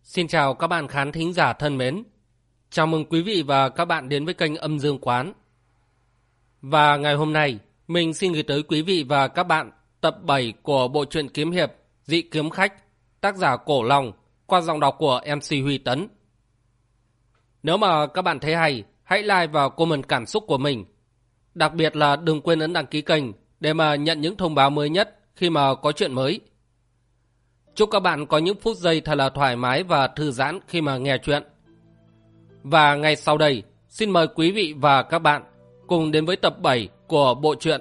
Xin chào các bạn khán thính giả thân mến. Chào mừng quý vị và các bạn đến với kênh Âm Dương Quán. Và ngày hôm nay, mình xin gửi tới quý vị và các bạn tập 7 của bộ truyện kiếm hiệp Dị Kiếm Khách, tác giả Cổ Long, qua giọng đọc của MC Huy Tấn. Nếu mà các bạn thấy hay, hãy like và comment cảm xúc của mình. Đặc biệt là đừng quên ấn đăng ký kênh để mà nhận những thông báo mới nhất khi mà có chuyện mới. Chúc các bạn có những phút giây thật là thoải mái và thư giãn khi mà nghe chuyện. Và ngay sau đây, xin mời quý vị và các bạn cùng đến với tập 7 của bộ truyện.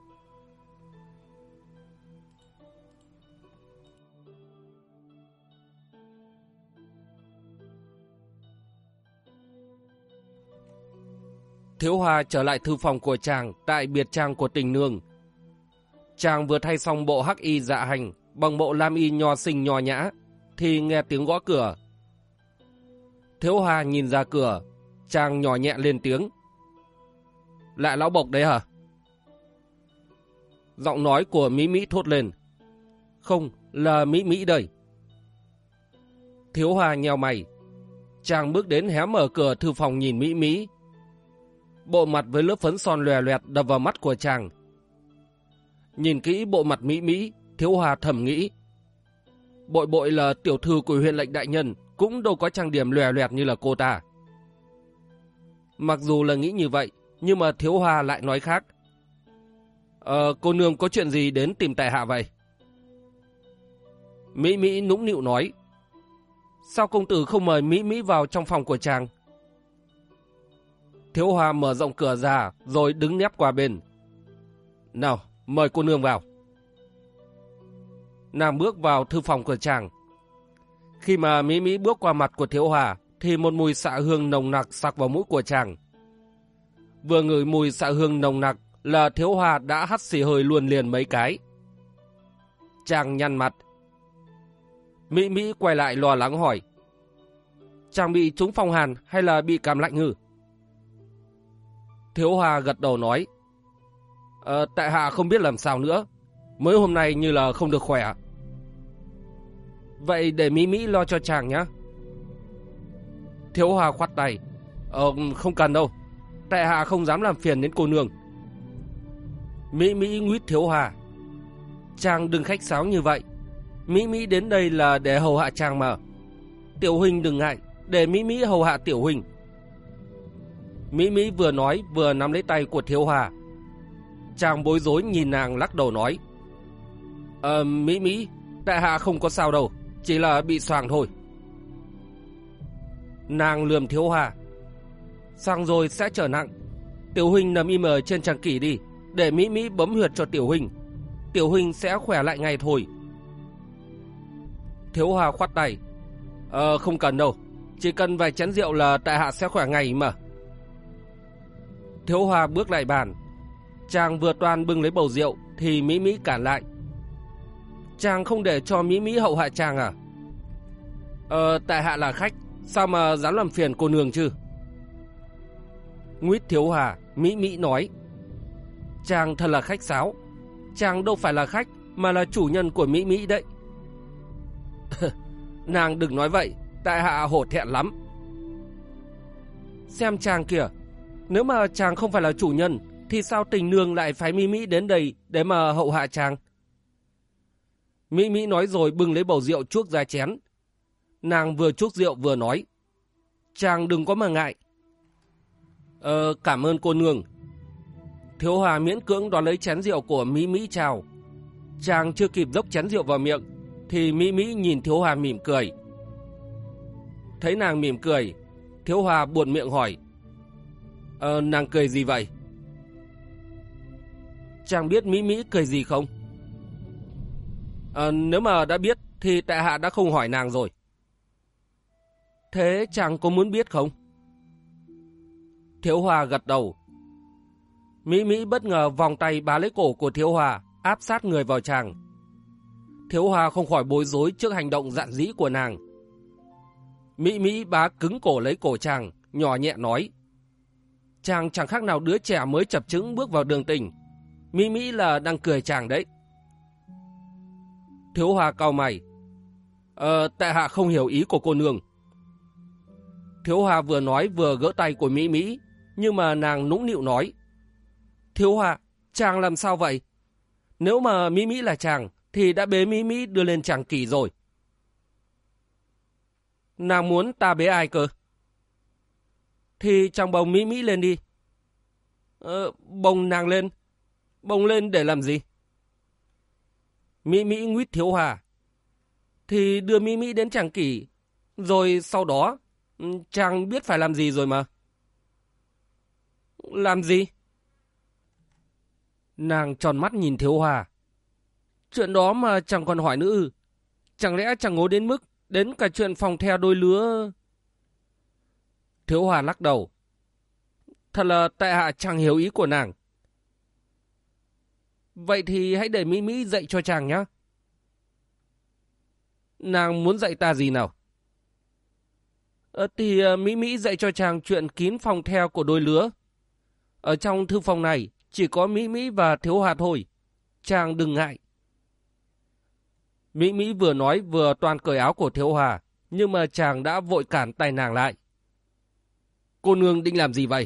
Thiếu Hoa trở lại thư phòng của chàng tại biệt trang của Tình Nương. Chàng vừa thay xong bộ hắc y dạ hành bằng bộ lam y nho xinh nho nhã thì nghe tiếng gõ cửa. Thiếu Hoa nhìn ra cửa, chàng nhỏ nhẹ lên tiếng. Lại lão Bộc đấy hả? Giọng nói của Mỹ Mỹ thốt lên. Không, là Mỹ Mỹ đây. Thiếu Hoa nheo mày. Chàng bước đến hé mở cửa thư phòng nhìn Mỹ Mỹ. Bộ mặt với lớp phấn son lòe loẹt đập vào mắt của chàng. Nhìn kỹ bộ mặt Mỹ Mỹ, Thiếu Hoa thầm nghĩ. Bội bội là tiểu thư của huyện lệnh đại nhân, cũng đâu có trang điểm lòe loẹt như là cô ta. Mặc dù là nghĩ như vậy, nhưng mà Thiếu Hoa lại nói khác. Cô nương có chuyện gì đến tìm tại hạ vậy? Mỹ Mỹ nũng nịu nói. Sao công tử không mời Mỹ Mỹ vào trong phòng của chàng? Thiếu Hoa mở rộng cửa ra rồi đứng nép qua bên. Nào, mời cô nương vào. Nàng bước vào thư phòng của chàng. Khi mà Mỹ Mỹ bước qua mặt của Thiếu Hoa thì một mùi xạ hương nồng nặc sặc vào mũi của chàng. Vừa ngửi mùi xạ hương nồng nặc là Thiếu Hoa đã hắt xì hơi luôn liền mấy cái. Chàng nhăn mặt. Mỹ Mỹ quay lại lo lắng hỏi. Chàng bị trúng phong hàn hay là bị cảm lạnh hư? Thiếu Hoa gật đầu nói. Tại hạ không biết làm sao nữa. Mới hôm nay như là không được khỏe. Vậy để Mỹ Mỹ lo cho chàng nhé. Thiếu Hoa khoát tay. Không cần đâu. Tại hạ không dám làm phiền đến cô nương. Mỹ Mỹ nguyết Thiếu Hoa. Chàng đừng khách sáo như vậy. Mỹ Mỹ đến đây là để hầu hạ chàng mà. Tiểu huynh đừng ngại, để Mỹ Mỹ hầu hạ tiểu huynh. Mỹ Mỹ vừa nói vừa nắm lấy tay của Thiếu Hoa. Chàng bối rối nhìn nàng lắc đầu nói. Mỹ Mỹ, tại hạ không có sao đâu, chỉ là bị xoàng thôi. Nàng lườm Thiếu Hoa. Xoàng rồi sẽ trở nặng. Tiểu huynh nằm im ở trên trang kỷ đi, để Mỹ Mỹ bấm huyệt cho tiểu huynh. Tiểu huynh sẽ khỏe lại ngay thôi. Thiếu Hoa khoát tay. Không cần đâu, chỉ cần vài chén rượu là tại hạ sẽ khỏe ngay mà. Thiếu Hoa bước lại bàn. Chàng vừa toan bưng lấy bầu rượu thì Mỹ Mỹ cản lại. Chàng không để cho Mỹ Mỹ hậu hạ chàng à? Tại hạ là khách, sao mà dám làm phiền cô nương chứ? Nguyết Thiếu Hoa, Mỹ Mỹ nói. Chàng thật là khách sáo. Chàng đâu phải là khách, mà là chủ nhân của Mỹ Mỹ đấy. Nàng đừng nói vậy, tại hạ hổ thẹn lắm. Xem chàng kìa, nếu mà chàng không phải là chủ nhân thì sao Tình Nương lại phái Mỹ Mỹ đến đây để mà hậu hạ chàng? Mỹ Mỹ nói rồi bưng lấy bầu rượu chuốc ra chén. Nàng vừa chuốc rượu vừa nói. Chàng đừng có mà ngại. Cảm ơn cô nương. Thiếu Hoa miễn cưỡng đón lấy chén rượu của Mỹ Mỹ chào. Chàng chưa kịp dốc chén rượu vào miệng thì Mỹ Mỹ nhìn Thiếu Hoa mỉm cười. Thấy nàng mỉm cười, Thiếu Hoa buột miệng hỏi. Nàng cười gì vậy? Chàng biết Mỹ Mỹ cười gì không? Nếu mà đã biết thì tại hạ đã không hỏi nàng rồi. Thế chàng có muốn biết không? Thiếu Hoa gật đầu. Mỹ Mỹ bất ngờ vòng tay bá lấy cổ của Thiếu Hoa, áp sát người vào chàng. Thiếu Hoa không khỏi bối rối trước hành động dạn dĩ của nàng. Mỹ Mỹ bá cứng cổ lấy cổ chàng, nhỏ nhẹ nói. Chàng chẳng khác nào đứa trẻ mới chập chững bước vào đường tình. Mỹ Mỹ là đang cười chàng đấy. Thiếu Hoa cau mày. Tại hạ không hiểu ý của cô nương. Thiếu Hòa vừa nói vừa gỡ tay của Mỹ Mỹ, nhưng mà nàng nũng nịu nói. Thiếu Hòa, chàng làm sao vậy? Nếu mà Mỹ Mỹ là chàng, thì đã bế Mỹ Mỹ đưa lên tràng kỷ rồi. Nàng muốn ta bế ai cơ? Thì chàng bồng Mỹ Mỹ lên đi. Bồng nàng lên. Bồng lên để làm gì? Mỹ Mỹ nguyết Thiếu Hòa. Thì đưa Mỹ Mỹ đến tràng kỷ, rồi sau đó chàng biết phải làm gì rồi mà. Làm gì? Nàng tròn mắt nhìn Thiếu Hòa. Chuyện đó mà chẳng còn hỏi nữa. Chẳng lẽ chẳng ngố đến mức đến cả chuyện phòng the đôi lứa? Thiếu Hòa lắc đầu. Thật là tại hạ chẳng hiểu ý của nàng. Vậy thì hãy để Mỹ Mỹ dạy cho chàng nhé. Nàng muốn dạy ta gì nào? Thì Mỹ Mỹ dạy cho chàng chuyện kín phòng theo của đôi lứa. Ở trong thư phòng này chỉ có Mỹ Mỹ và Thiếu Hòa thôi. Chàng đừng ngại. Mỹ Mỹ vừa nói vừa toàn cởi áo của Thiếu Hòa, nhưng mà chàng đã vội cản tay nàng lại. Cô nương định làm gì vậy?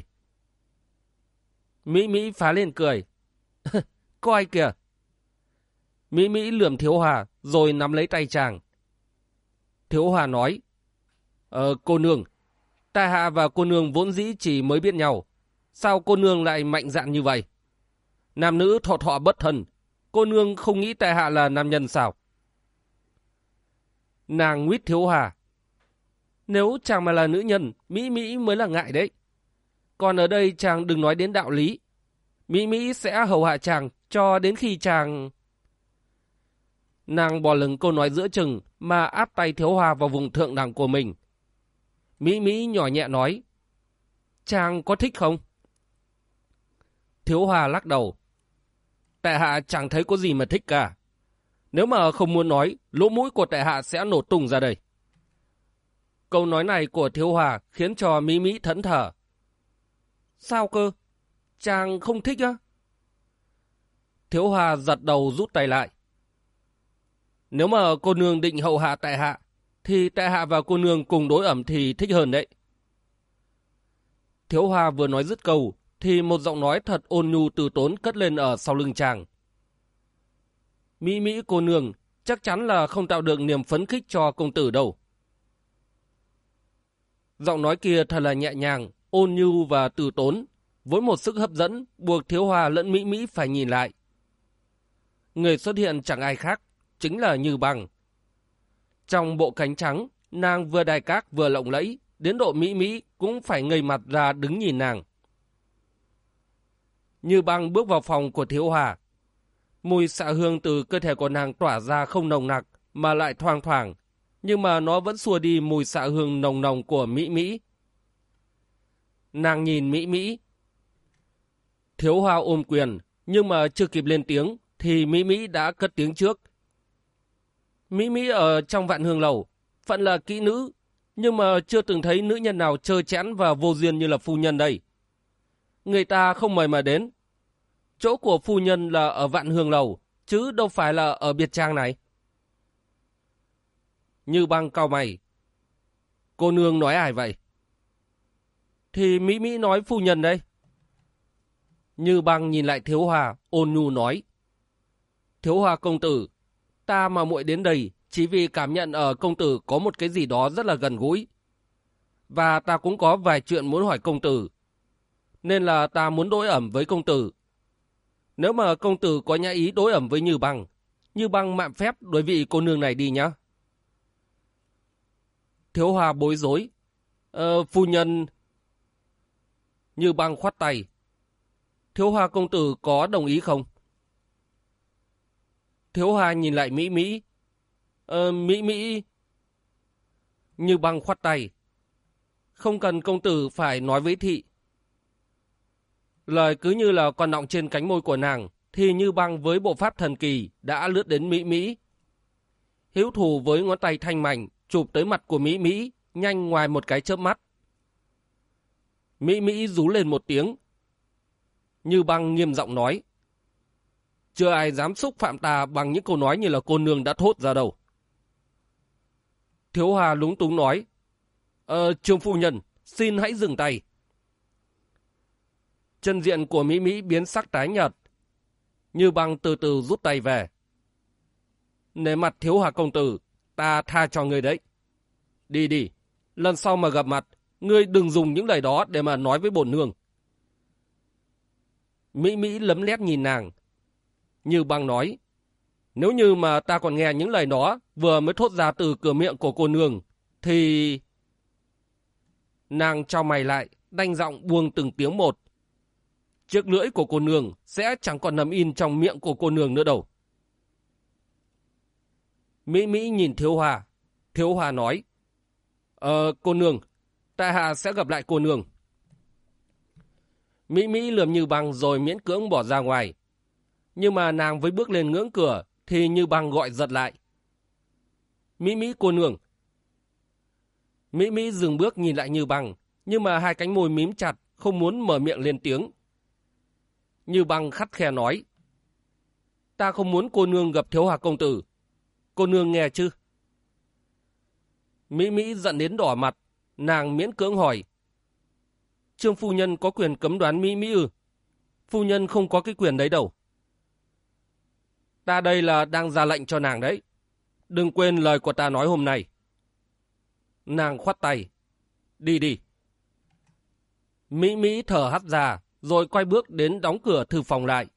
Mỹ Mỹ phá lên cười. Coi kìa. Mỹ Mỹ lườm Thiếu Hòa rồi nắm lấy tay chàng. Thiếu Hòa nói. Cô nương, tại hạ và cô nương vốn dĩ chỉ mới biết nhau. Sao cô nương lại mạnh dạn như vậy? Nam nữ thọ thọ bất thân. Cô nương không nghĩ tại hạ là nam nhân sao? Nàng nguyết Thiếu Hòa. Nếu chàng mà là nữ nhân, Mỹ Mỹ mới là ngại đấy. Còn ở đây chàng đừng nói đến đạo lý. Mỹ Mỹ sẽ hầu hạ chàng cho đến khi chàng... Nàng bỏ lửng câu nói giữa chừng mà áp tay Thiếu Hòa vào vùng thượng đẳng của mình. Mỹ Mỹ nhỏ nhẹ nói. Chàng có thích không? Thiếu Hòa lắc đầu. Tại hạ chẳng thấy có gì mà thích cả. Nếu mà không muốn nói, lỗ mũi của tại hạ sẽ nổ tung ra đây. Câu nói này của Thiếu Hòa khiến cho Mỹ Mỹ thẫn thờ. Sao cơ? Chàng không thích á? Thiếu Hòa giật đầu rút tay lại. Nếu mà cô nương định hậu hạ tại hạ, thì tại hạ và cô nương cùng đối ẩm thì thích hơn đấy. Thiếu Hòa vừa nói dứt câu, thì một giọng nói thật ôn nhu từ tốn cất lên ở sau lưng chàng. Mỹ Mỹ cô nương chắc chắn là không tạo được niềm phấn khích cho công tử đâu. Giọng nói kia thật là nhẹ nhàng, ôn nhu và từ tốn, với một sức hấp dẫn buộc Thiếu Hòa lẫn Mỹ Mỹ phải nhìn lại. Người xuất hiện chẳng ai khác, chính là Như Băng. Trong bộ cánh trắng, nàng vừa đài các vừa lộng lẫy, đến độ Mỹ Mỹ cũng phải ngây mặt ra đứng nhìn nàng. Như Băng bước vào phòng của Thiếu Hòa. Mùi xạ hương từ cơ thể của nàng tỏa ra không nồng nặc mà lại thoang thoảng, nhưng mà nó vẫn xua đi mùi xạ hương nồng nồng của Mỹ Mỹ. Nàng nhìn Mỹ Mỹ. Thiếu Hòa ôm quyền, nhưng mà chưa kịp lên tiếng thì Mỹ Mỹ đã cất tiếng trước. Mỹ Mỹ ở trong Vạn Hương Lầu, phận là kỹ nữ, nhưng mà chưa từng thấy nữ nhân nào trơ trẽn và vô duyên như là phu nhân đây. Người ta không mời mà đến. Chỗ của phu nhân là ở Vạn Hương Lầu, chứ đâu phải là ở biệt trang này. Như Băng cau mày. Cô nương nói ai vậy? Thì Mỹ Mỹ nói phu nhân đây. Như Băng nhìn lại Thiếu Hòa, ôn nhu nói. Thiếu Hòa công tử, ta mà muội đến đây chỉ vì cảm nhận ở công tử có một cái gì đó rất là gần gũi. Và ta cũng có vài chuyện muốn hỏi công tử. Nên là ta muốn đối ẩm với công tử. Nếu mà công tử có nhã ý đối ẩm với Như Băng mạn phép đối vị cô nương này đi nhá. Thiếu Hòa bối rối. Phu nhân... Như Băng khoát tay. Thiếu Hòa công tử có đồng ý không? Thiếu Hòa nhìn lại Mỹ Mỹ. Mỹ Mỹ... Như Băng khoát tay. Không cần công tử phải nói với thị. Lời cứ như là còn đọng trên cánh môi của nàng, thì Như Băng với bộ pháp thần kỳ đã lướt đến Mỹ Mỹ. Hữu thủ với ngón tay thanh mảnh chụp tới mặt của Mỹ Mỹ, nhanh ngoài một cái chớp mắt. Mỹ Mỹ rú lên một tiếng. Như Băng nghiêm giọng nói. Chưa ai dám xúc phạm ta bằng những câu nói như là cô nương đã thốt ra đâu. Thiếu Hòa lúng túng nói. Trương phu nhân, xin hãy dừng tay. Chân diện của Mỹ Mỹ biến sắc tái nhợt. Như Băng từ từ rút tay về. Nể mặt Thiếu Hòa công tử, ta tha cho ngươi đấy. Đi đi, lần sau mà gặp mặt, ngươi đừng dùng những lời đó để mà nói với bổn nương. Mỹ Mỹ lấm lét nhìn nàng. Như Băng nói, nếu như mà ta còn nghe những lời đó vừa mới thốt ra từ cửa miệng của cô nương, thì... Nàng chau mày lại, đanh giọng buông từng tiếng một. Chiếc lưỡi của cô nương sẽ chẳng còn nằm in trong miệng của cô nương nữa đâu. Mỹ Mỹ nhìn Thiếu Hòa. Thiếu Hòa nói, cô nương, tại hạ sẽ gặp lại cô nương. Mỹ Mỹ lườm Như Băng rồi miễn cưỡng bỏ ra ngoài. Nhưng mà nàng với bước lên ngưỡng cửa thì Như Băng gọi giật lại. Mỹ Mỹ cô nương. Mỹ Mỹ dừng bước nhìn lại Như Băng, nhưng mà hai cánh môi mím chặt, không muốn mở miệng lên tiếng. Như Băng khắt khe nói, ta không muốn cô nương gặp Thiếu Hòa công tử. Cô nương nghe chứ? Mỹ Mỹ giận đến đỏ mặt, nàng miễn cưỡng hỏi, Trương phu nhân có quyền cấm đoán Mỹ Mỹ ư? Phu nhân không có cái quyền đấy đâu. Ta đây là đang ra lệnh cho nàng đấy. Đừng quên lời của ta nói hôm nay. Nàng khoát tay. Đi đi. Mỹ Mỹ thở hắt ra, rồi quay bước đến đóng cửa thư phòng lại.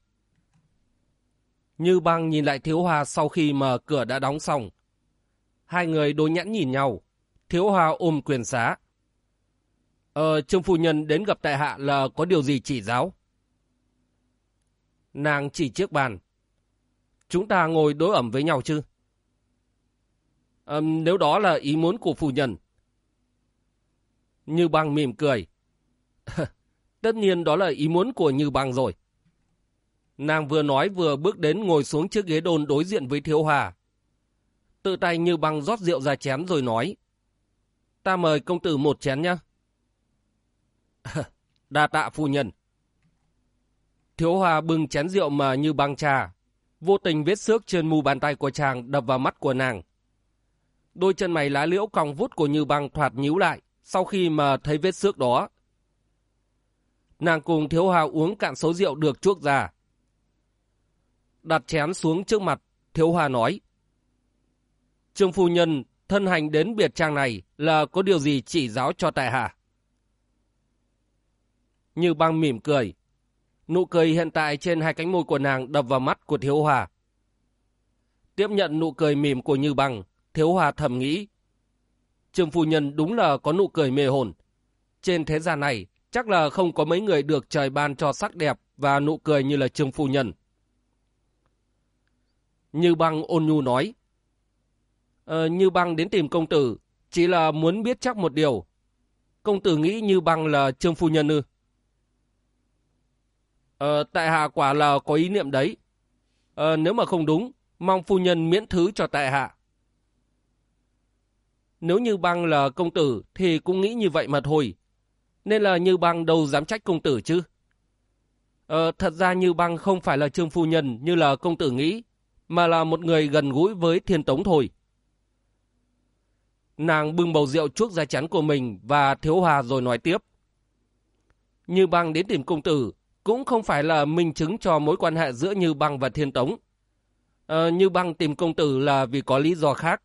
Như Băng nhìn lại Thiếu Hòa sau khi mà cửa đã đóng xong. Hai người đối nhãn nhìn nhau. Thiếu Hòa ôm quyền xá. Trương phu nhân đến gặp tại hạ là có điều gì chỉ giáo? Nàng chỉ chiếc bàn. Chúng ta ngồi đối ẩm với nhau chứ? Nếu đó là ý muốn của phu nhân. Như Băng mỉm cười. Tất nhiên đó là ý muốn của Như Băng rồi. Nàng vừa nói vừa bước đến ngồi xuống chiếc ghế đôn đối diện với Thiếu Hòa. Tự tay Như Băng rót rượu ra chén rồi nói, ta mời công tử một chén nhé. Đa tạ phu nhân. Thiếu Hòa bưng chén rượu mà Như Băng trà. Vô tình vết xước trên mu bàn tay của chàng đập vào mắt của nàng. Đôi chân mày lá liễu cong vút của Như Băng thoạt nhíu lại sau khi mà thấy vết xước đó. Nàng cùng Thiếu Hòa uống cạn số rượu được chuốc ra. Đặt chén xuống trước mặt, Thiếu Hòa nói, Trương phu nhân thân hành đến biệt trang này là có điều gì chỉ giáo cho tại hạ? Như Băng mỉm cười. Nụ cười hiện tại trên hai cánh môi của nàng đập vào mắt của Thiếu Hòa. Tiếp nhận nụ cười mỉm của Như Băng, Thiếu Hòa thầm nghĩ, Trương phu nhân đúng là có nụ cười mê hồn. Trên thế gian này chắc là không có mấy người được trời ban cho sắc đẹp và nụ cười như là Trương phu nhân. Như Băng ôn nhu nói, Như Băng đến tìm công tử chỉ là muốn biết chắc một điều. Công tử nghĩ Như Băng là Trương phu nhân ư? Tại hạ quả là có ý niệm đấy. Nếu mà không đúng, mong phu nhân miễn thứ cho tại hạ. Nếu Như Băng là công tử thì cũng nghĩ như vậy mà thôi. Nên là Như Băng đâu dám trách công tử chứ. Thật ra Như Băng không phải là Trương phu nhân như là công tử nghĩ, mà là một người gần gũi với Thiên Tống thôi. Nàng bưng bầu rượu chuốc ra chén của mình và Thiếu Hòa rồi nói tiếp. Như Băng đến tìm công tử cũng không phải là minh chứng cho mối quan hệ giữa Như Băng và Thiên Tống. Như Băng tìm công tử là vì có lý do khác.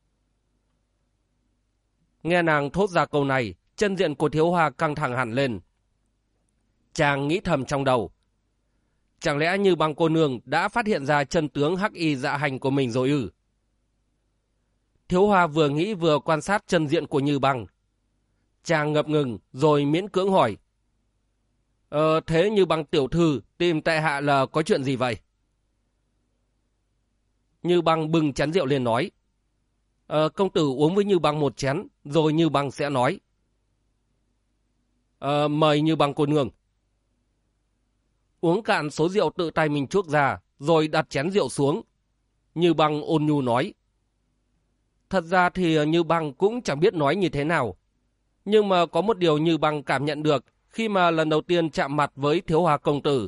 Nghe nàng thốt ra câu này, chân diện của Thiếu Hòa căng thẳng hẳn lên. Chàng nghĩ thầm trong đầu. Chẳng lẽ Như Băng cô nương đã phát hiện ra chân tướng hắc y dạ hành của mình rồi ư? Thiếu Hòa vừa nghĩ vừa quan sát chân diện của Như Băng. Chàng ngập ngừng rồi miễn cưỡng hỏi. Thế Như Băng tiểu thư tìm tại hạ là có chuyện gì vậy? Như Băng bưng chén rượu lên nói. Công tử uống với Như Băng một chén, rồi Như Băng sẽ nói. Mời Như Băng cô nương. Uống cạn số rượu tự tay mình chuốc ra, rồi đặt chén rượu xuống. Như Băng ôn nhu nói. Thật ra thì Như Băng cũng chẳng biết nói như thế nào. Nhưng mà có một điều Như Băng cảm nhận được khi mà lần đầu tiên chạm mặt với Thiếu Hòa công tử.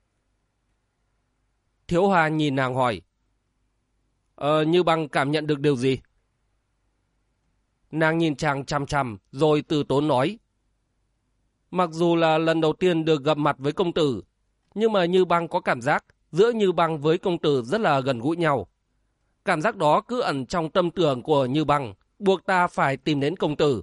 Thiếu Hòa nhìn nàng hỏi. Như Băng cảm nhận được điều gì? Nàng nhìn chàng chằm chằm rồi từ tốn nói. Mặc dù là lần đầu tiên được gặp mặt với công tử, nhưng mà Như Băng có cảm giác giữa Như Băng với công tử rất là gần gũi nhau. Cảm giác đó cứ ẩn trong tâm tưởng của Như Băng, buộc ta phải tìm đến công tử.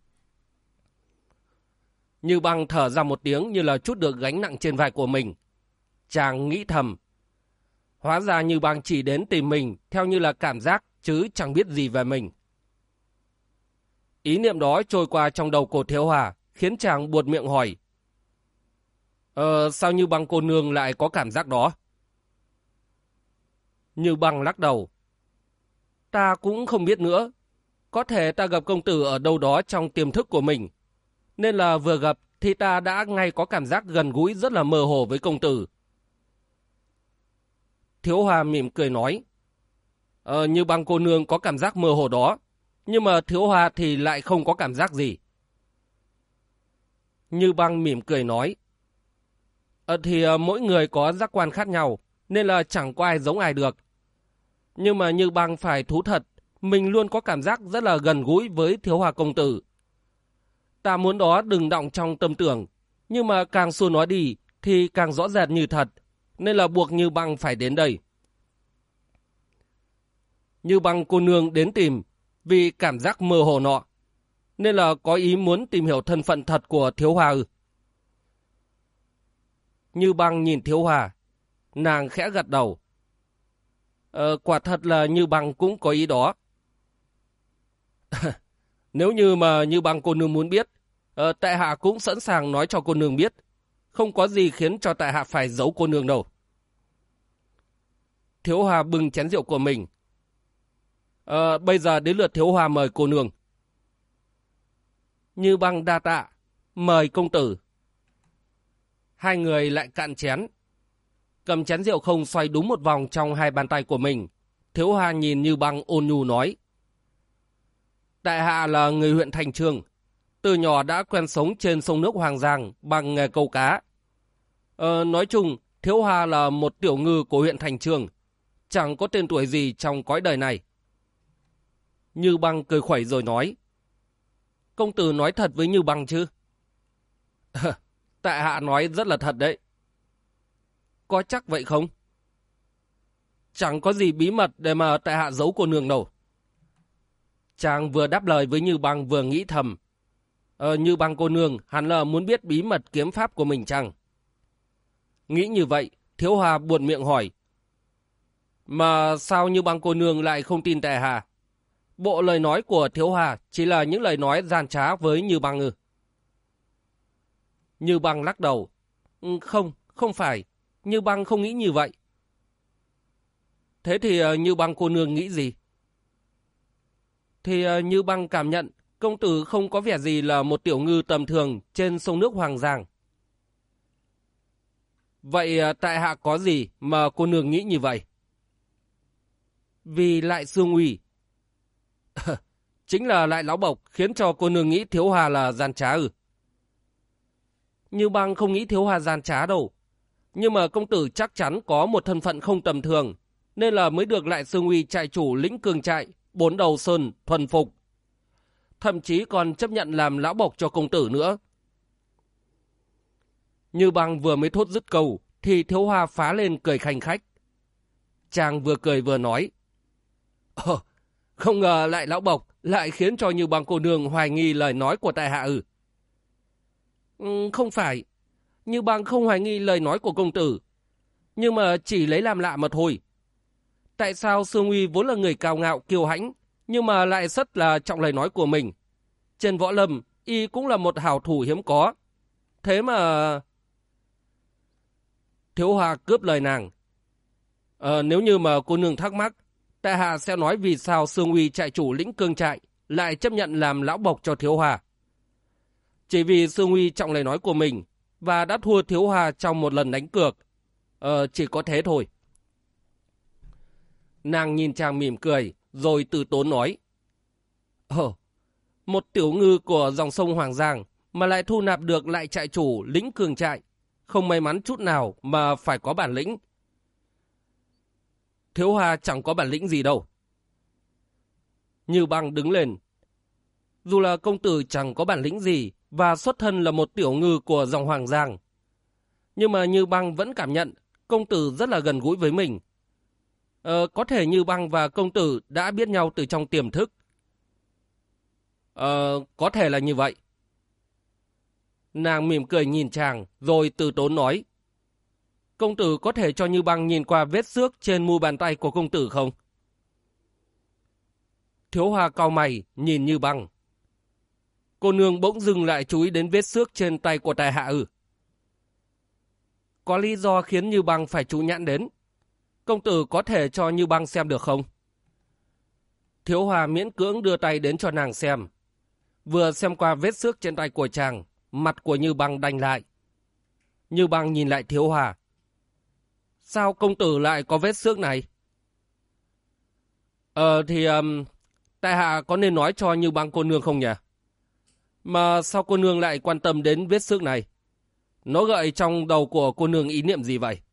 Như Băng thở ra một tiếng như là trút được gánh nặng trên vai của mình. Chàng nghĩ thầm. Hóa ra Như Băng chỉ đến tìm mình theo như là cảm giác chứ chẳng biết gì về mình. Ý niệm đó trôi qua trong đầu của Thiếu Hòa, khiến chàng buột miệng hỏi. Sao Như Băng cô nương lại có cảm giác đó? Như Băng lắc đầu. Ta cũng không biết nữa. Có thể ta gặp công tử ở đâu đó trong tiềm thức của mình. Nên là vừa gặp thì ta đã ngay có cảm giác gần gũi rất là mơ hồ với công tử. Thiếu Hòa mỉm cười nói. Như Băng cô nương có cảm giác mơ hồ đó. Nhưng mà Thiếu Hòa thì lại không có cảm giác gì. Như Băng mỉm cười nói. Thì mỗi người có giác quan khác nhau, nên là chẳng có ai giống ai được. Nhưng mà Như Băng phải thú thật, mình luôn có cảm giác rất là gần gũi với Thiếu Hòa công tử. Ta muốn đó đừng đọng trong tâm tưởng, nhưng mà càng xua nó đi thì càng rõ rệt như thật, nên là buộc Như Băng phải đến đây. Như Băng cô nương đến tìm vì cảm giác mơ hồ nọ, nên là có ý muốn tìm hiểu thân phận thật của Thiếu Hòa ư? Như Băng nhìn Thiếu Hòa, nàng khẽ gật đầu. Quả thật là Như Băng cũng có ý đó. Nếu như mà Như Băng cô nương muốn biết, tại hạ cũng sẵn sàng nói cho cô nương biết. Không có gì khiến cho tại hạ phải giấu cô nương đâu. Thiếu Hòa bưng chén rượu của mình. Bây giờ đến lượt Thiếu Hòa mời cô nương. Như Băng đa tạ, mời công tử. Hai người lại cạn chén. Cầm chén rượu không xoay đúng một vòng trong hai bàn tay của mình. Thiếu Hòa nhìn Như Băng ôn nhu nói. Tại hạ là người huyện Thành Chương. Từ nhỏ đã quen sống trên sông nước Hoàng Giang bằng nghề câu cá. Nói chung, Thiếu Hòa là một tiểu ngư của huyện Thành Chương. Chẳng có tên tuổi gì trong cõi đời này. Như Băng cười khuẩy rồi nói. Công tử nói thật với Như Băng chứ? Tại hạ nói rất là thật đấy. Có chắc vậy không? Chẳng có gì bí mật để mà tại hạ giấu cô nương đâu. Chàng vừa đáp lời với Như Băng vừa nghĩ thầm. Như Băng cô nương hẳn là muốn biết bí mật kiếm pháp của mình chăng? Nghĩ như vậy, Thiếu Hòa buột miệng hỏi. Mà sao Như Băng cô nương lại không tin tại hạ? Bộ lời nói của Thiếu Hòa chỉ là những lời nói gian trá với Như Băng ư? Như Băng lắc đầu. Không phải. Như Băng không nghĩ như vậy. Thế thì Như Băng cô nương nghĩ gì? Thì Như Băng cảm nhận công tử không có vẻ gì là một tiểu ngư tầm thường trên sông nước Hoàng Giang. Vậy tại hạ có gì mà cô nương nghĩ như vậy? Vì Lại Sương Uy. Chính là Lại Lão Bộc khiến cho cô nương nghĩ Thiếu Hòa là gian trá ư? Như Băng không nghĩ Thiếu Hòa gian trá đâu. Nhưng mà công tử chắc chắn có một thân phận không tầm thường, nên là mới được Lại Sương Uy trại chủ lĩnh Cương trại, Bốn Đầu Sơn thuần phục. Thậm chí còn chấp nhận làm lão bộc cho công tử nữa. Như Băng vừa mới thốt dứt câu, thì Thiếu Hòa phá lên cười khanh khách. Chàng vừa cười vừa nói. Không ngờ Lại Lão Bộc lại khiến cho Như Băng cô nương hoài nghi lời nói của tại hạ ư? Không phải. Như Băng không hoài nghi lời nói của công tử, nhưng mà chỉ lấy làm lạ mà thôi. Tại sao Sương Uy vốn là người cao ngạo kiêu hãnh, nhưng mà lại rất là trọng lời nói của mình? Trên võ lâm, y cũng là một hảo thủ hiếm có. Thế mà... Thiếu Hòa cướp lời nàng. Nếu như mà cô nương thắc mắc, tại hạ sẽ nói vì sao Sương Uy trại chủ lĩnh Cương trại lại chấp nhận làm lão bộc cho Thiếu Hòa. Chỉ vì Sương Uy trọng lời nói của mình và đã thua Thiếu Hòa trong một lần đánh cược. Chỉ có thế thôi. Nàng nhìn chàng mỉm cười, rồi từ tốn nói. Một tiểu ngư của dòng sông Hoàng Giang mà lại thu nạp được Lại trại chủ lĩnh Cương trại. Không may mắn chút nào mà phải có bản lĩnh. Thiếu Hòa chẳng có bản lĩnh gì đâu. Như Băng đứng lên. Dù là công tử chẳng có bản lĩnh gì và xuất thân là một tiểu ngư của dòng Hoàng Giang, nhưng mà Như Băng vẫn cảm nhận công tử rất là gần gũi với mình. Có thể Như Băng và công tử đã biết nhau từ trong tiềm thức. Có thể là như vậy. Nàng mỉm cười nhìn chàng rồi từ tốn nói. Công tử có thể cho Như Băng nhìn qua vết xước trên mu bàn tay của công tử không? Thiếu Hoa cau mày nhìn Như Băng. Cô nương bỗng dưng lại chú ý đến vết xước trên tay của tại hạ ư? Có lý do khiến Như Băng phải chú nhãn đến. Công tử có thể cho Như Băng xem được không? Thiếu Hoa miễn cưỡng đưa tay đến cho nàng xem. Vừa xem qua vết xước trên tay của chàng, mặt của Như Băng đanh lại. Như Băng nhìn lại Thiếu Hoa. Sao công tử lại có vết xước này? Tại hạ có nên nói cho Như Băng cô nương không nhỉ? Mà sao cô nương lại quan tâm đến vết xước này? Nó gợi trong đầu của cô nương ý niệm gì vậy?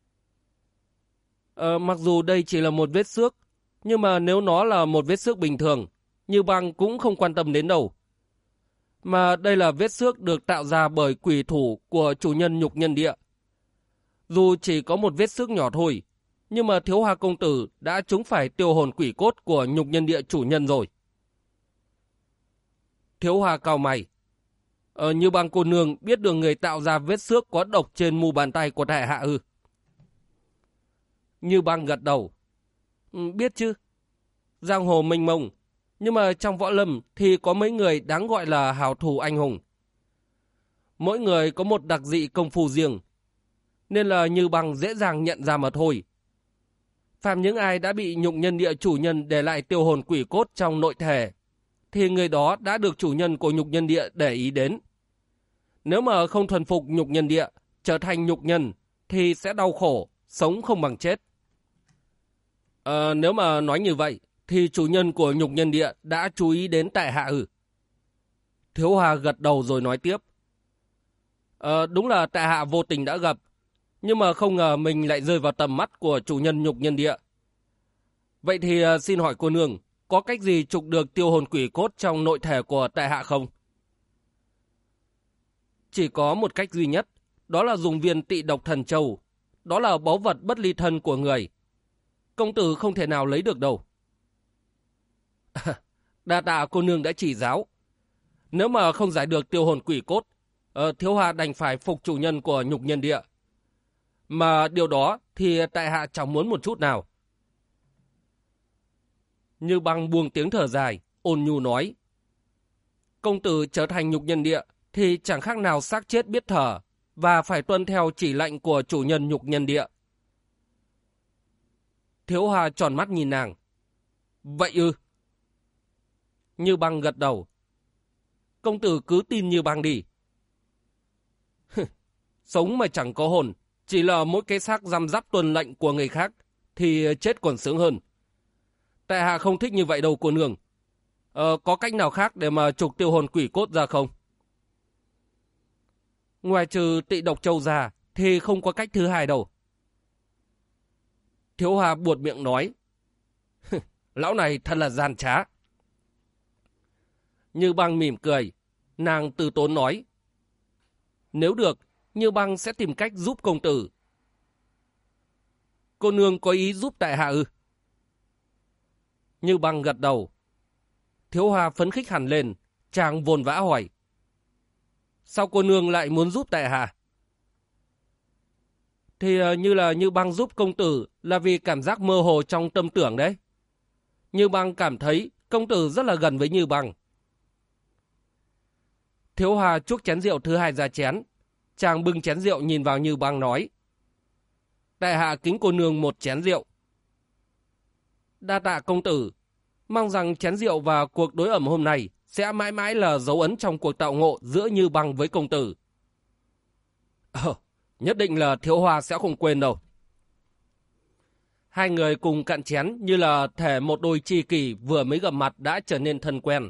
Mặc dù đây chỉ là một vết xước, nhưng mà nếu nó là một vết xước bình thường, Như Băng cũng không quan tâm đến đâu. Mà đây là vết xước được tạo ra bởi quỷ thủ của chủ nhân Nhục Nhân Địa. Dù chỉ có một vết xước nhỏ thôi, nhưng mà Thiếu Hoa công tử đã trúng phải tiêu hồn quỷ cốt của Nhục Nhân Địa chủ nhân rồi. Thiếu Hoa cau mày. Như Băng cô nương biết được người tạo ra vết xước có độc trên mu bàn tay của tại hạ ư? Như Băng gật đầu. Biết chứ. Giang hồ mênh mông, nhưng mà trong võ lâm thì có mấy người đáng gọi là hào thủ anh hùng. Mỗi người có một đặc dị công phu riêng, nên là Như Băng dễ dàng nhận ra mà thôi. Phàm những ai đã bị Nhục Nhân Địa chủ nhân để lại tiêu hồn quỷ cốt trong nội thể, thì người đó đã được chủ nhân của Nhục Nhân Địa để ý đến. Nếu mà không thuần phục Nhục Nhân Địa, trở thành nhục nhân, thì sẽ đau khổ, sống không bằng chết. Nếu mà nói như vậy, thì chủ nhân của Nhục Nhân Địa đã chú ý đến tại hạ ư? Thiếu Hoa gật đầu rồi nói tiếp. Đúng là tại hạ vô tình đã gặp, nhưng mà không ngờ mình lại rơi vào tầm mắt của chủ nhân Nhục Nhân Địa. Vậy thì xin hỏi cô nương, có cách gì trục được tiêu hồn quỷ cốt trong nội thể của tại hạ không? Chỉ có một cách duy nhất, đó là dùng viên Tị Độc Thần Châu. Đó là báu vật bất ly thân của người. Công tử không thể nào lấy được đâu. Đa tạ cô nương đã chỉ giáo. Nếu mà không giải được tiêu hồn quỷ cốt, Thiếu Hoa đành phải phục chủ nhân của Nhục Nhân Địa. Mà điều đó thì tại hạ chẳng muốn một chút nào. Như Băng buông tiếng thở dài, ôn nhu nói. Công tử trở thành Nhục Nhân Địa thì chẳng khác nào xác chết biết thở và phải tuân theo chỉ lệnh của chủ nhân Nhục Nhân Địa. Thiếu Hoa tròn mắt nhìn nàng. Vậy ư? Như Băng gật đầu. Công tử cứ tin Như Băng đi. Sống mà chẳng có hồn, chỉ là mỗi cái xác răm rắp tuân lệnh của người khác, thì chết còn sướng hơn. Tại hạ không thích như vậy đâu cô nương. Có cách nào khác để mà trục tiêu hồn quỷ cốt ra không? Ngoài trừ Tị Độc Châu ra, thì không có cách thứ hai đâu. Thiếu Hoa buột miệng nói. Lão này thật là gian trá. Như Băng mỉm cười, nàng từ tốn nói. Nếu được, Như Băng sẽ tìm cách giúp công tử. Cô nương có ý giúp tại hạ ư? Như Băng gật đầu. Thiếu Hoa phấn khích hẳn lên, chàng vồn vã hỏi. Sao cô nương lại muốn giúp tại hạ? Thì như là Như Băng giúp công tử là vì cảm giác mơ hồ trong tâm tưởng đấy. Như Băng cảm thấy công tử rất là gần với Như Băng. Thiếu Hoa chuốc chén rượu thứ hai ra chén. Chàng bưng chén rượu nhìn vào Như Băng nói. Tại hạ kính cô nương một chén rượu. Đa tạ công tử. Mong rằng chén rượu và cuộc đối ẩm hôm nay sẽ mãi mãi là dấu ấn trong cuộc tạo ngộ giữa Như Băng với công tử. Nhất định là Thiếu Hoa sẽ không quên đâu. Hai người cùng cạn chén như là thể một đôi tri kỷ vừa mới gặp mặt đã trở nên thân quen.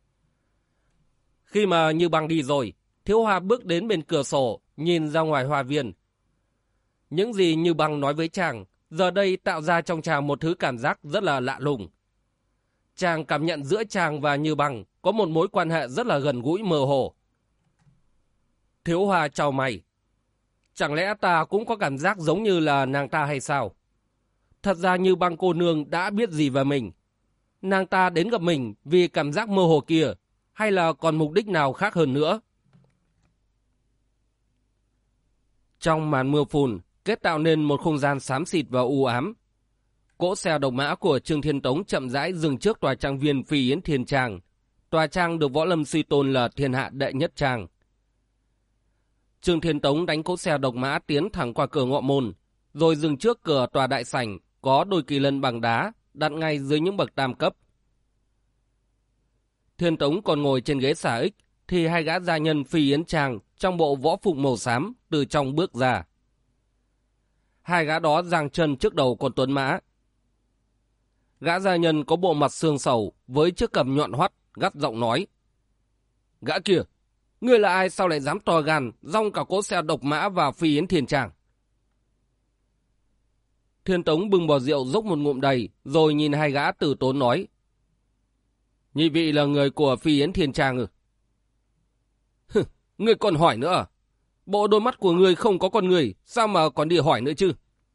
Khi mà Như Băng đi rồi, Thiếu Hoa bước đến bên cửa sổ, nhìn ra ngoài hoa viên. Những gì Như Băng nói với chàng, giờ đây tạo ra trong chàng một thứ cảm giác rất là lạ lùng. Chàng cảm nhận giữa chàng và Như Băng có một mối quan hệ rất là gần gũi mơ hồ. Thiếu Hoa chau mày. Chẳng lẽ ta cũng có cảm giác giống như là nàng ta hay sao? Thật ra như Băng cô nương đã biết gì về mình. Nàng ta đến gặp mình vì cảm giác mơ hồ kia, hay là còn mục đích nào khác hơn nữa? Trong màn mưa phùn, kết tạo nên một không gian xám xịt và u ám. Cỗ xe độc mã của Trương Thiên Tống chậm rãi dừng trước tòa trang viên Phi Yến Thiên Trang. Tòa trang được Võ Lâm suy tôn là thiên hạ đệ nhất trang. Trương Thiên Tống đánh cỗ xe độc mã tiến thẳng qua cửa ngọ môn, rồi dừng trước cửa tòa đại sảnh có đôi kỳ lân bằng đá đặt ngay dưới những bậc tam cấp. Thiên Tống còn ngồi trên ghế xà ích thì hai gã gia nhân Phi Yến Trang trong bộ võ phục màu xám từ trong bước ra. Hai gã đó giang chân trước đầu con tuấn mã. Gã gia nhân có bộ mặt xương sầu với chiếc cằm nhọn hoắt, gắt giọng nói: "Gã kia, ngươi là ai sao lại dám to gan dong cả cỗ xe độc mã vào Phi Yến Thiên Trang?" Thiên Tống bưng bò rượu dốc một ngụm đầy, rồi nhìn hai gã từ tốn nói: "Nhị vị là người của Phi Yến Thiên Trang ư?" "Ngươi còn hỏi nữa à? Bộ đôi mắt của ngươi không có con người, sao mà còn đi hỏi nữa chứ?"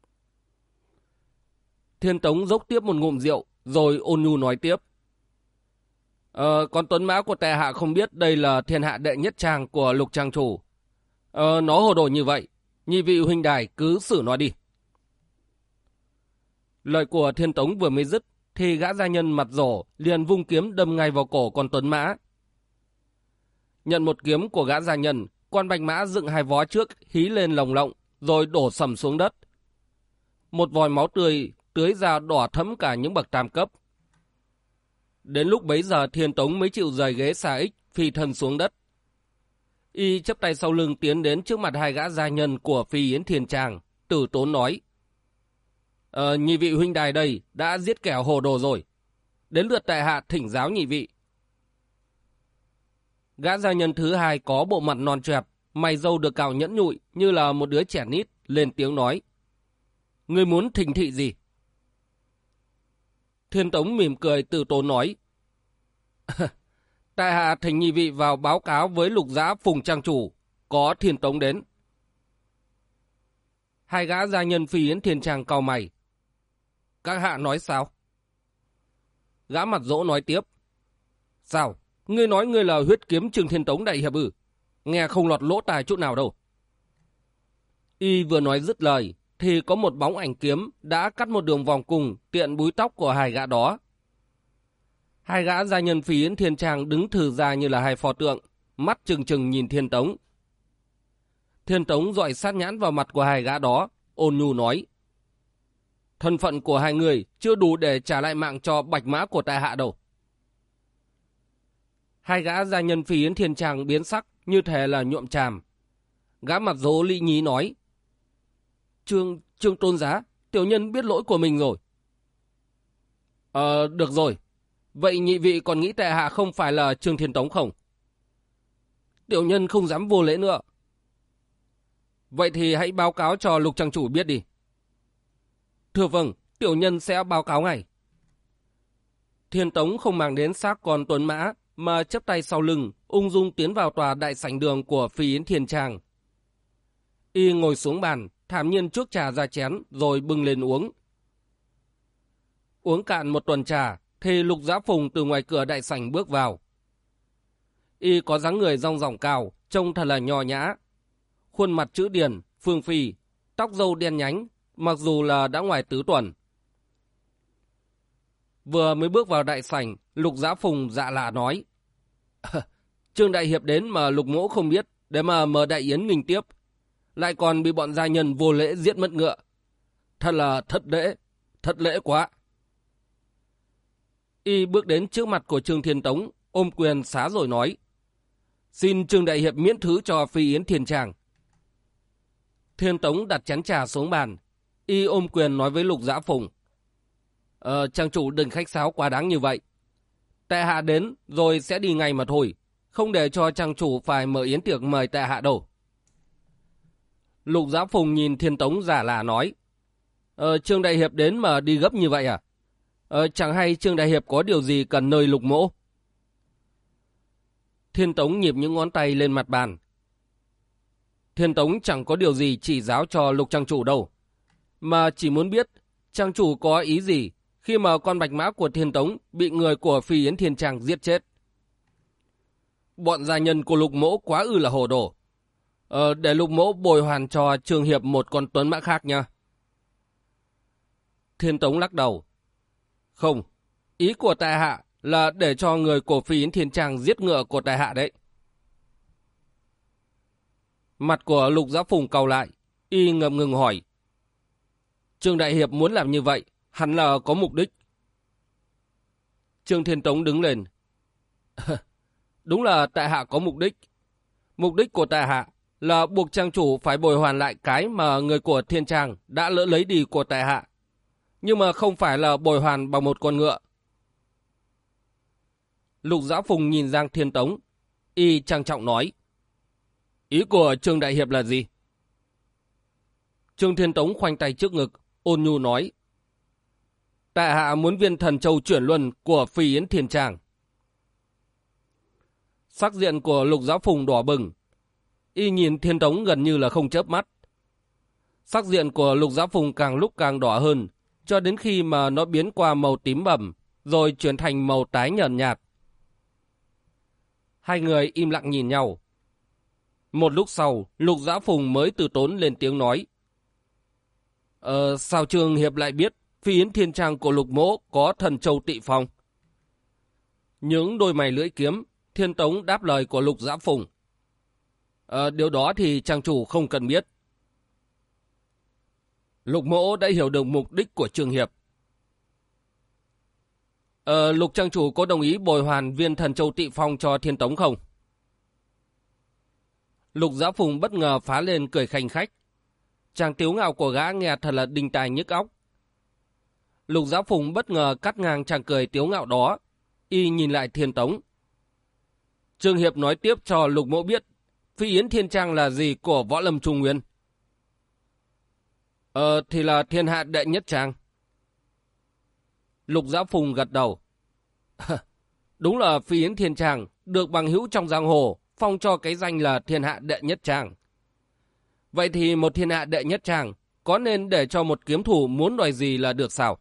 Thiên Tống dốc tiếp một ngụm rượu, rồi ôn nhu nói tiếp: "Con tuấn mã của tệ hạ không biết đây là thiên hạ đệ nhất trang của Lục trang chủ. Nó hồ đồ như vậy, nhị vị huynh đài cứ xử nó đi." Lời của Thiên Tống vừa mới dứt, thì gã gia nhân mặt rổ liền vung kiếm đâm ngay vào cổ con tuấn mã. Nhận một kiếm của gã gia nhân, con bạch mã dựng hai vó trước hí lên lồng lộng, rồi đổ sầm xuống đất. Một vòi máu tươi tưới ra đỏ thẫm cả những bậc tam cấp. Đến lúc bấy giờ Thiên Tống mới chịu rời ghế xà ích, phi thân xuống đất. Y chắp tay sau lưng tiến đến trước mặt hai gã gia nhân của Phi Yến Thiên Trang, từ tốn nói: "Nhị vị huynh đài đây đã giết kẻ hồ đồ rồi. Đến lượt tại hạ thỉnh giáo nhị vị." Gã gia nhân thứ hai có bộ mặt non choẹt, mày râu được cạo nhẫn nhụi như là một đứa trẻ nít, lên tiếng nói: "Ngươi muốn thỉnh thị gì?" Thiên Tống mỉm cười từ tốn nói: "Tại hạ thỉnh nhị vị vào báo cáo với Lục Giã Phùng trang chủ, có Thiên Tống đến." Hai gã gia nhân Phi Yến Thiên Trang cau mày: "Các hạ nói sao?" Gã mặt dỗ nói tiếp: "Sao? Ngươi nói ngươi là huyết kiếm Trương Thiên Tống đại hiệp ư? Nghe không lọt lỗ tai chút nào đâu." Y vừa nói dứt lời thì có một bóng ảnh kiếm đã cắt một đường vòng cung tiện búi tóc của hai gã đó. Hai gã gia nhân Phi Yến Thiên Trang đứng thừ ra như là hai pho tượng, mắt trừng trừng nhìn Thiên Tống. Thiên Tống dọi sát nhãn vào mặt của hai gã đó, ôn nhu nói: "Thân phận của hai người chưa đủ để trả lại mạng cho bạch mã của tại hạ đâu." Hai gã gia nhân Phi Yến Thiên Trang biến sắc như thể là nhuộm tràm. Gã mặt dỗ lị nhí nói: Trương tôn giá, tiểu nhân biết lỗi của mình rồi." Được rồi. Vậy nhị vị còn nghĩ tại hạ không phải là Trương Thiên Tống không?" "Tiểu nhân không dám vô lễ nữa." "Vậy thì hãy báo cáo cho Lục trang chủ biết đi." "Thưa vâng, tiểu nhân sẽ báo cáo ngay." Thiên Tống không mang đến xác con tuấn mã, mà chắp tay sau lưng, ung dung tiến vào tòa đại sảnh đường của Phi Yến Thiên Trang. Y ngồi xuống bàn, thản nhiên chuốc trà ra chén, rồi bưng lên uống. Uống cạn một tuần trà, thì Lục Giã Phùng từ ngoài cửa đại sảnh bước vào. Y có dáng người rong ròng cao, trông thật là nho nhã. Khuôn mặt chữ điển, phương phi, tóc râu đen nhánh, mặc dù là đã ngoài tứ tuần. Vừa mới bước vào đại sảnh, Lục Giã Phùng dạ lạ nói: "Trương đại hiệp đến mà Lục mỗ không biết, để mà mở đại yến nghinh tiếp, lại còn bị bọn gia nhân vô lễ giết mất ngựa. Thật là thất lễ quá." Y bước đến trước mặt của Trương Thiên Tống, ôm quyền xá rồi nói: "Xin Trương đại hiệp miễn thứ cho Phi Yến Thiên Trang." Thiên Tống đặt chén trà xuống bàn. Y ôm quyền nói với Lục Giã Phùng: "Trang chủ đừng khách sáo quá đáng như vậy. Tại hạ đến rồi sẽ đi ngay mà thôi, không để cho trang chủ phải mở yến tiệc mời tại hạ đâu." Lục Giã Phùng nhìn Thiên Tống giả lạ nói: "Trương đại hiệp đến mà đi gấp như vậy à? Chẳng hay Trương đại hiệp có điều gì cần nơi Lục mỗ?" Thiên Tống nhịp những ngón tay lên mặt bàn. Thiên Tống chẳng có điều gì chỉ giáo cho Lục trang chủ đâu, mà chỉ muốn biết trang chủ có ý gì khi mà con bạch mã của Thiên Tống bị người của Phi Yến Thiên Trang giết chết. Bọn gia nhân của Lục mỗ quá ư là hồ đồ. Để Lục mỗ bồi hoàn cho Trường Hiệp một con tuấn mã khác nha. Thiên Tống lắc đầu. Không, ý của tại hạ là để cho người của Phi Yến Thiên Trang giết ngựa của tại hạ đấy. Mặt của Lục Giá Phùng cau lại, y ngập ngừng hỏi. Trương Đại Hiệp muốn làm như vậy, hẳn là có mục đích. Trương Thiên Tống đứng lên. Đúng là tại hạ có mục đích. Mục đích của tại hạ là buộc trang chủ phải bồi hoàn lại cái mà người của Thiên Trang đã lỡ lấy đi của tại hạ. Nhưng mà không phải là bồi hoàn bằng một con ngựa. Lục Giá Phùng nhìn Giang Thiên Tống, y trang trọng nói. Ý của Trương Đại Hiệp là gì? Trương Thiên Tống khoanh tay trước ngực, ôn nhu nói. Tại hạ muốn viên thần châu chuyển luân của Phi Yến Thiên Trang. Sắc diện của Lục Giá Phùng đỏ bừng. Y nhìn Thiên Tống gần như là không chớp mắt. Sắc diện của Lục Giá Phùng càng lúc càng đỏ hơn, cho đến khi mà nó biến qua màu tím bầm, rồi chuyển thành màu tái nhợt nhạt. Hai người im lặng nhìn nhau. Một lúc sau, Lục Giá Phùng mới từ tốn lên tiếng nói. Sao Trương Hiệp lại biết Phi Yến Thiên Trang của Lục mỗ có thần châu Tị Phong? Những đôi mày lưỡi kiếm, Thiên Tống đáp lời của Lục Giá Phùng. Điều đó thì trang chủ không cần biết. Lục mỗ đã hiểu được mục đích của Trương Hiệp. Lục trang chủ có đồng ý bồi hoàn viên thần châu Tị Phong cho Thiên Tống không? Lục Giá Phùng bất ngờ phá lên cười khanh khách. Chàng tiếu ngạo của gã nghe thật là đinh tai nhức óc. Lục Giá Phùng bất ngờ cắt ngang chàng cười tiếu ngạo đó. Y nhìn lại Thiên Tống. Trương Hiệp nói tiếp cho Lục mỗ biết Phi Yến Thiên Trang là gì của Võ Lâm Trung Nguyên. Thì là thiên hạ đệ nhất trang. Lục Giá Phùng gật đầu. Đúng là Phi Yến Thiên Trang được bằng hữu trong giang hồ phong cho cái danh là thiên hạ đệ nhất trang. Vậy thì một thiên hạ đệ nhất trang có nên để cho một kiếm thủ muốn đòi gì là được sao?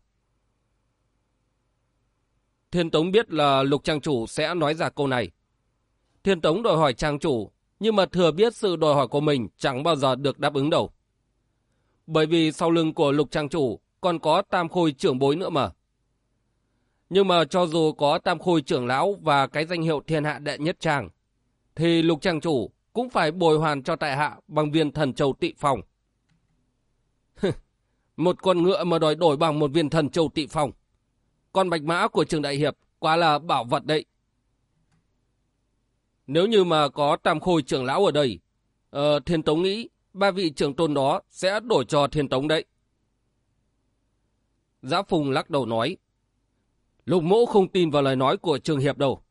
Thiên Tống biết là Lục trang chủ sẽ nói ra câu này. Thiên Tống đòi hỏi trang chủ, nhưng mà thừa biết sự đòi hỏi của mình chẳng bao giờ được đáp ứng đâu. Bởi vì sau lưng của Lục trang chủ còn có Tam Khôi trưởng bối nữa mà. Nhưng mà cho dù có Tam Khôi trưởng lão và cái danh hiệu thiên hạ đệ nhất trang, thì Lục trang chủ cũng phải bồi hoàn cho tại hạ bằng viên thần châu Tị Phong. Một con ngựa mà đòi đổi bằng một viên thần châu Tị Phong. Con bạch mã của Trương Đại Hiệp quả là bảo vật đấy. Nếu như mà có Tam Khôi trưởng lão ở đây, Thiên Tống nghĩ ba vị trưởng tôn đó sẽ đổi cho Thiên Tống đấy. Giá Phùng lắc đầu nói. Lục mỗ không tin vào lời nói của Trương Hiệp đâu.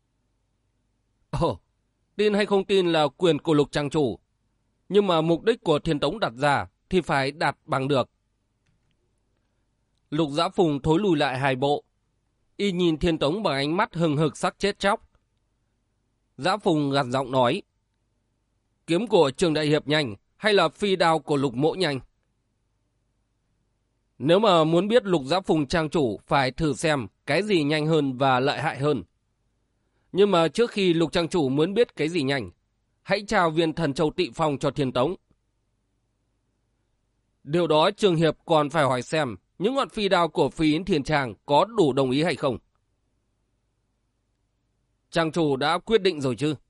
Tin hay không tin là quyền của Lục trang chủ. Nhưng mà mục đích của Thiên Tống đặt ra thì phải đạt bằng được. Lục Giá Phùng thối lùi lại hai bộ. Y nhìn Thiên Tống bằng ánh mắt hừng hực sắc chết chóc. Giá Phùng gằn giọng nói. Kiếm của Trương Đại Hiệp nhanh hay là phi đao của Lục mỗ nhanh? Nếu mà muốn biết Lục Giá Phùng trang chủ phải thử xem cái gì nhanh hơn và lợi hại hơn. Nhưng mà trước khi Lục trang chủ muốn biết cái gì nhanh, hãy trao viên thần châu Tị Phong cho Thiên Tống. Điều đó Trương Hiệp còn phải hỏi xem những ngọn phi đao của Phi Yến Thiên Trang có đủ đồng ý hay không. Trang chủ đã quyết định rồi chứ?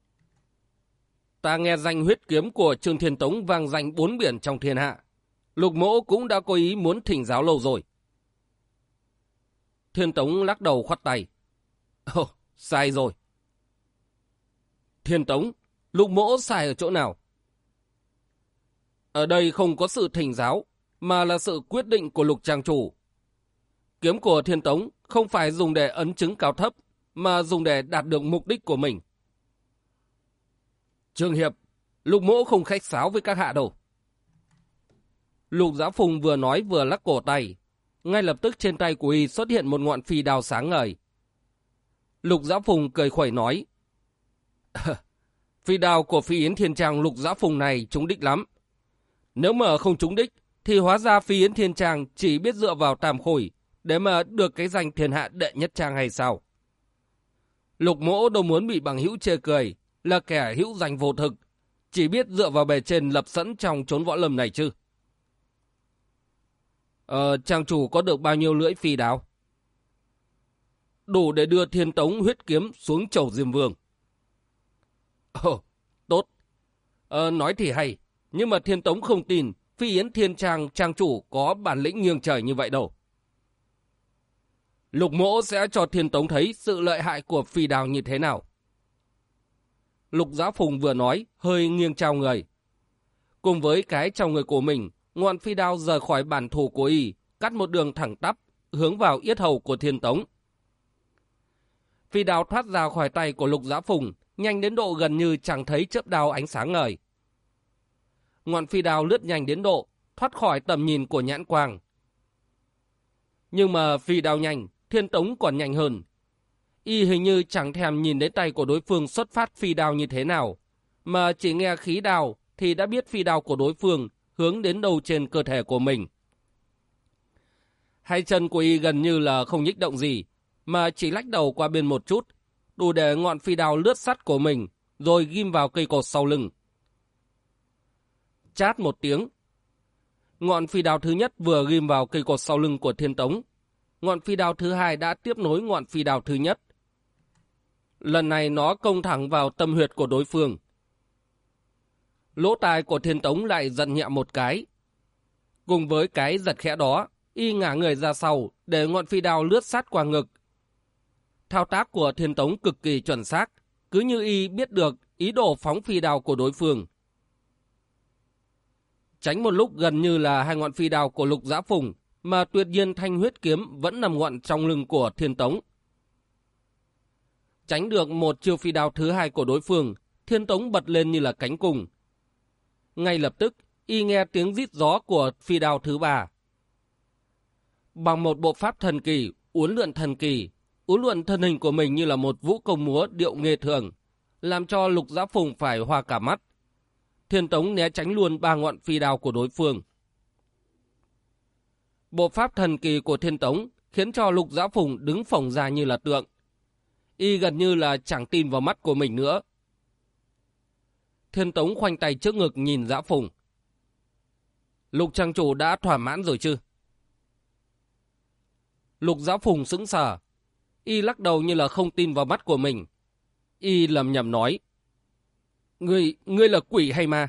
Ta nghe danh huyết kiếm của Trương Thiên Tống vang danh bốn biển trong thiên hạ. Lục mỗ cũng đã có ý muốn thỉnh giáo lâu rồi. Thiên Tống lắc đầu khoát tay. Sai rồi. Thiên Tống, Lục mỗ sai ở chỗ nào? Ở đây không có sự thỉnh giáo, mà là sự quyết định của Lục trang chủ. Kiếm của Thiên Tống không phải dùng để ấn chứng cao thấp, mà dùng để đạt được mục đích của mình. Trương Hiệp, Lục mỗ không khách sáo với các hạ đâu. Lục Giá Phùng vừa nói vừa lắc cổ tay. Ngay lập tức trên tay của y xuất hiện một ngọn phi đao sáng ngời. Lục Giá Phùng cười khuẩy nói. Phi đao của Phi Yến Thiên Trang Lục Dã Phùng này trúng đích lắm. Nếu mà không trúng đích, thì hóa ra Phi Yến Thiên Trang chỉ biết dựa vào Tam Khôi để mà được cái danh thiên hạ đệ nhất trang hay sao? Lục Mỗ đâu muốn bị bằng hữu chê cười, là kẻ hữu danh vô thực, chỉ biết dựa vào bề trên lập sẵn trong chốn võ lâm này chứ. Trang chủ có được bao nhiêu lưỡi phi đao? Đủ để đưa Thiên Tống huyết kiếm xuống chầu Diêm Vương. Tốt. Nói thì hay, nhưng mà Thiên Tống không tin Phi Yến Thiên Trang trang chủ có bản lĩnh nghiêng trời như vậy đâu. Lục Mỗ sẽ cho Thiên Tống thấy sự lợi hại của phi đao như thế nào. Lục Dã Phùng vừa nói, hơi nghiêng trao người. Cùng với cái trong người của mình, ngọn phi đao rời khỏi bản thủ của y, cắt một đường thẳng tắp, hướng vào yết hầu của Thiên Tống. Phi đao thoát ra khỏi tay của Lục Dã Phùng, nhanh đến độ gần như chẳng thấy chớp đao ánh sáng ngời. Ngọn phi đao lướt nhanh đến độ thoát khỏi tầm nhìn của nhãn quang. Nhưng mà phi đao nhanh, Thiên Tống còn nhanh hơn. Y hình như chẳng thèm nhìn đến tay của đối phương xuất phát phi đao như thế nào, mà chỉ nghe khí đao thì đã biết phi đao của đối phương hướng đến đâu trên cơ thể của mình. Hai chân của Y gần như là không nhích động gì, mà chỉ lách đầu qua bên một chút, đủ để ngọn phi đao lướt sắt của mình, rồi ghim vào cây cột sau lưng. Chát một tiếng, ngọn phi đao thứ nhất vừa ghim vào cây cột sau lưng của Thiên Tống, ngọn phi đao thứ hai đã tiếp nối ngọn phi đao thứ nhất. Lần này nó công thẳng vào tâm huyệt của đối phương. Lỗ tai của Thiên Tống lại giật nhẹ một cái. Cùng với cái giật khẽ đó, Y ngả người ra sau để ngọn phi đao lướt sát qua ngực. Thao tác của Thiên Tống cực kỳ chuẩn xác, cứ như Y biết được ý đồ phóng phi đao của đối phương. Tránh một lúc gần như là hai ngọn phi đao của Lục Dã Phùng, mà tuyệt nhiên thanh huyết kiếm vẫn nằm ngọn trong lưng của Thiên Tống. Tránh được một chiêu phi đao thứ hai của đối phương, Thiên Tống bật lên như là cánh cung. Ngay lập tức, Y nghe tiếng rít gió của phi đao thứ ba. Bằng một bộ pháp thần kỳ, uốn lượn thân hình của mình như là một vũ công múa điệu nghề thường, làm cho Lục Dã Phùng phải hoa cả mắt. Thiên Tống né tránh luôn ba ngọn phi đao của đối phương. Bộ pháp thần kỳ của Thiên Tống khiến cho Lục Dã Phùng đứng phồng ra như là tượng. Y gần như là chẳng tin vào mắt của mình nữa. Thiên Tống khoanh tay trước ngực nhìn Dã Phùng. Lục trang chủ đã thỏa mãn rồi chứ? Lục Dã Phùng sững sờ. Y lắc đầu như là không tin vào mắt của mình. Y lầm nhầm nói. Ngươi là quỷ hay ma?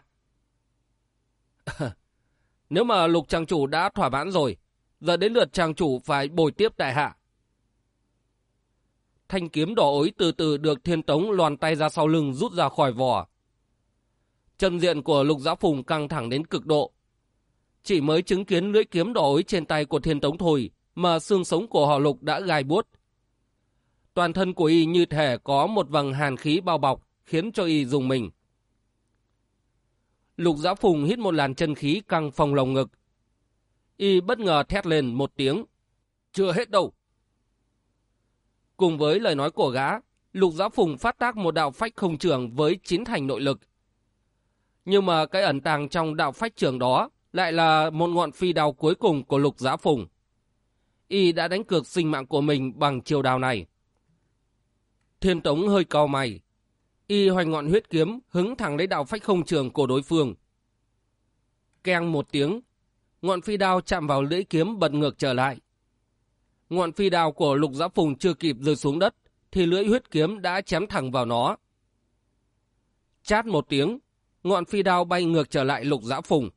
Nếu mà Lục trang chủ đã thỏa mãn rồi, giờ đến lượt trang chủ phải bồi tiếp đại hạ. Thanh kiếm đỏ ối từ từ được Thiên Tống loàn tay ra sau lưng rút ra khỏi vỏ. Chân diện của Lục Dã Phùng căng thẳng đến cực độ. Chỉ mới chứng kiến lưỡi kiếm đỏ ối trên tay của Thiên Tống thôi mà xương sống của họ Lục đã gai buốt. Toàn thân của Y như thể có một vầng hàn khí bao bọc, khiến cho Y rùng mình. Lục Dã Phùng hít một làn chân khí căng phồng lồng ngực. Y bất ngờ thét lên một tiếng. Chưa hết đâu. Cùng với lời nói của gã, Lục Dã Phùng phát tác một đạo phách không trường với 9 thành nội lực. Nhưng mà cái ẩn tàng trong đạo phách trường đó lại là một ngọn phi đao cuối cùng của Lục Dã Phùng. Y đã đánh cược sinh mạng của mình bằng chiêu đao này. Thiên Tống hơi cau mày. Y hoành ngọn huyết kiếm hứng thẳng lấy đạo phách không trường của đối phương. Keng một tiếng, ngọn phi đao chạm vào lưỡi kiếm bật ngược trở lại. Ngọn phi đao của Lục Dã Phùng chưa kịp rơi xuống đất thì lưỡi huyết kiếm đã chém thẳng vào nó. Chát một tiếng, ngọn phi đao bay ngược trở lại Lục Dã Phùng.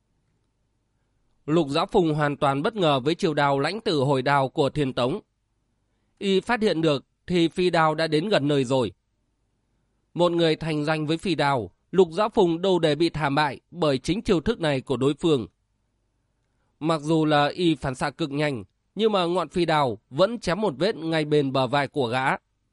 Lục Dã Phùng hoàn toàn bất ngờ với chiêu đao lãnh tử hồi đao của Thiên Tống. Y phát hiện được thì phi đao đã đến gần nơi rồi. Một người thành danh với phi đao, Lục Dã Phùng đâu để bị thảm bại bởi chính chiêu thức này của đối phương. Mặc dù là Y phản xạ cực nhanh, nhưng mà ngọn phi đao vẫn chém một vết ngay bên bờ vai của gã.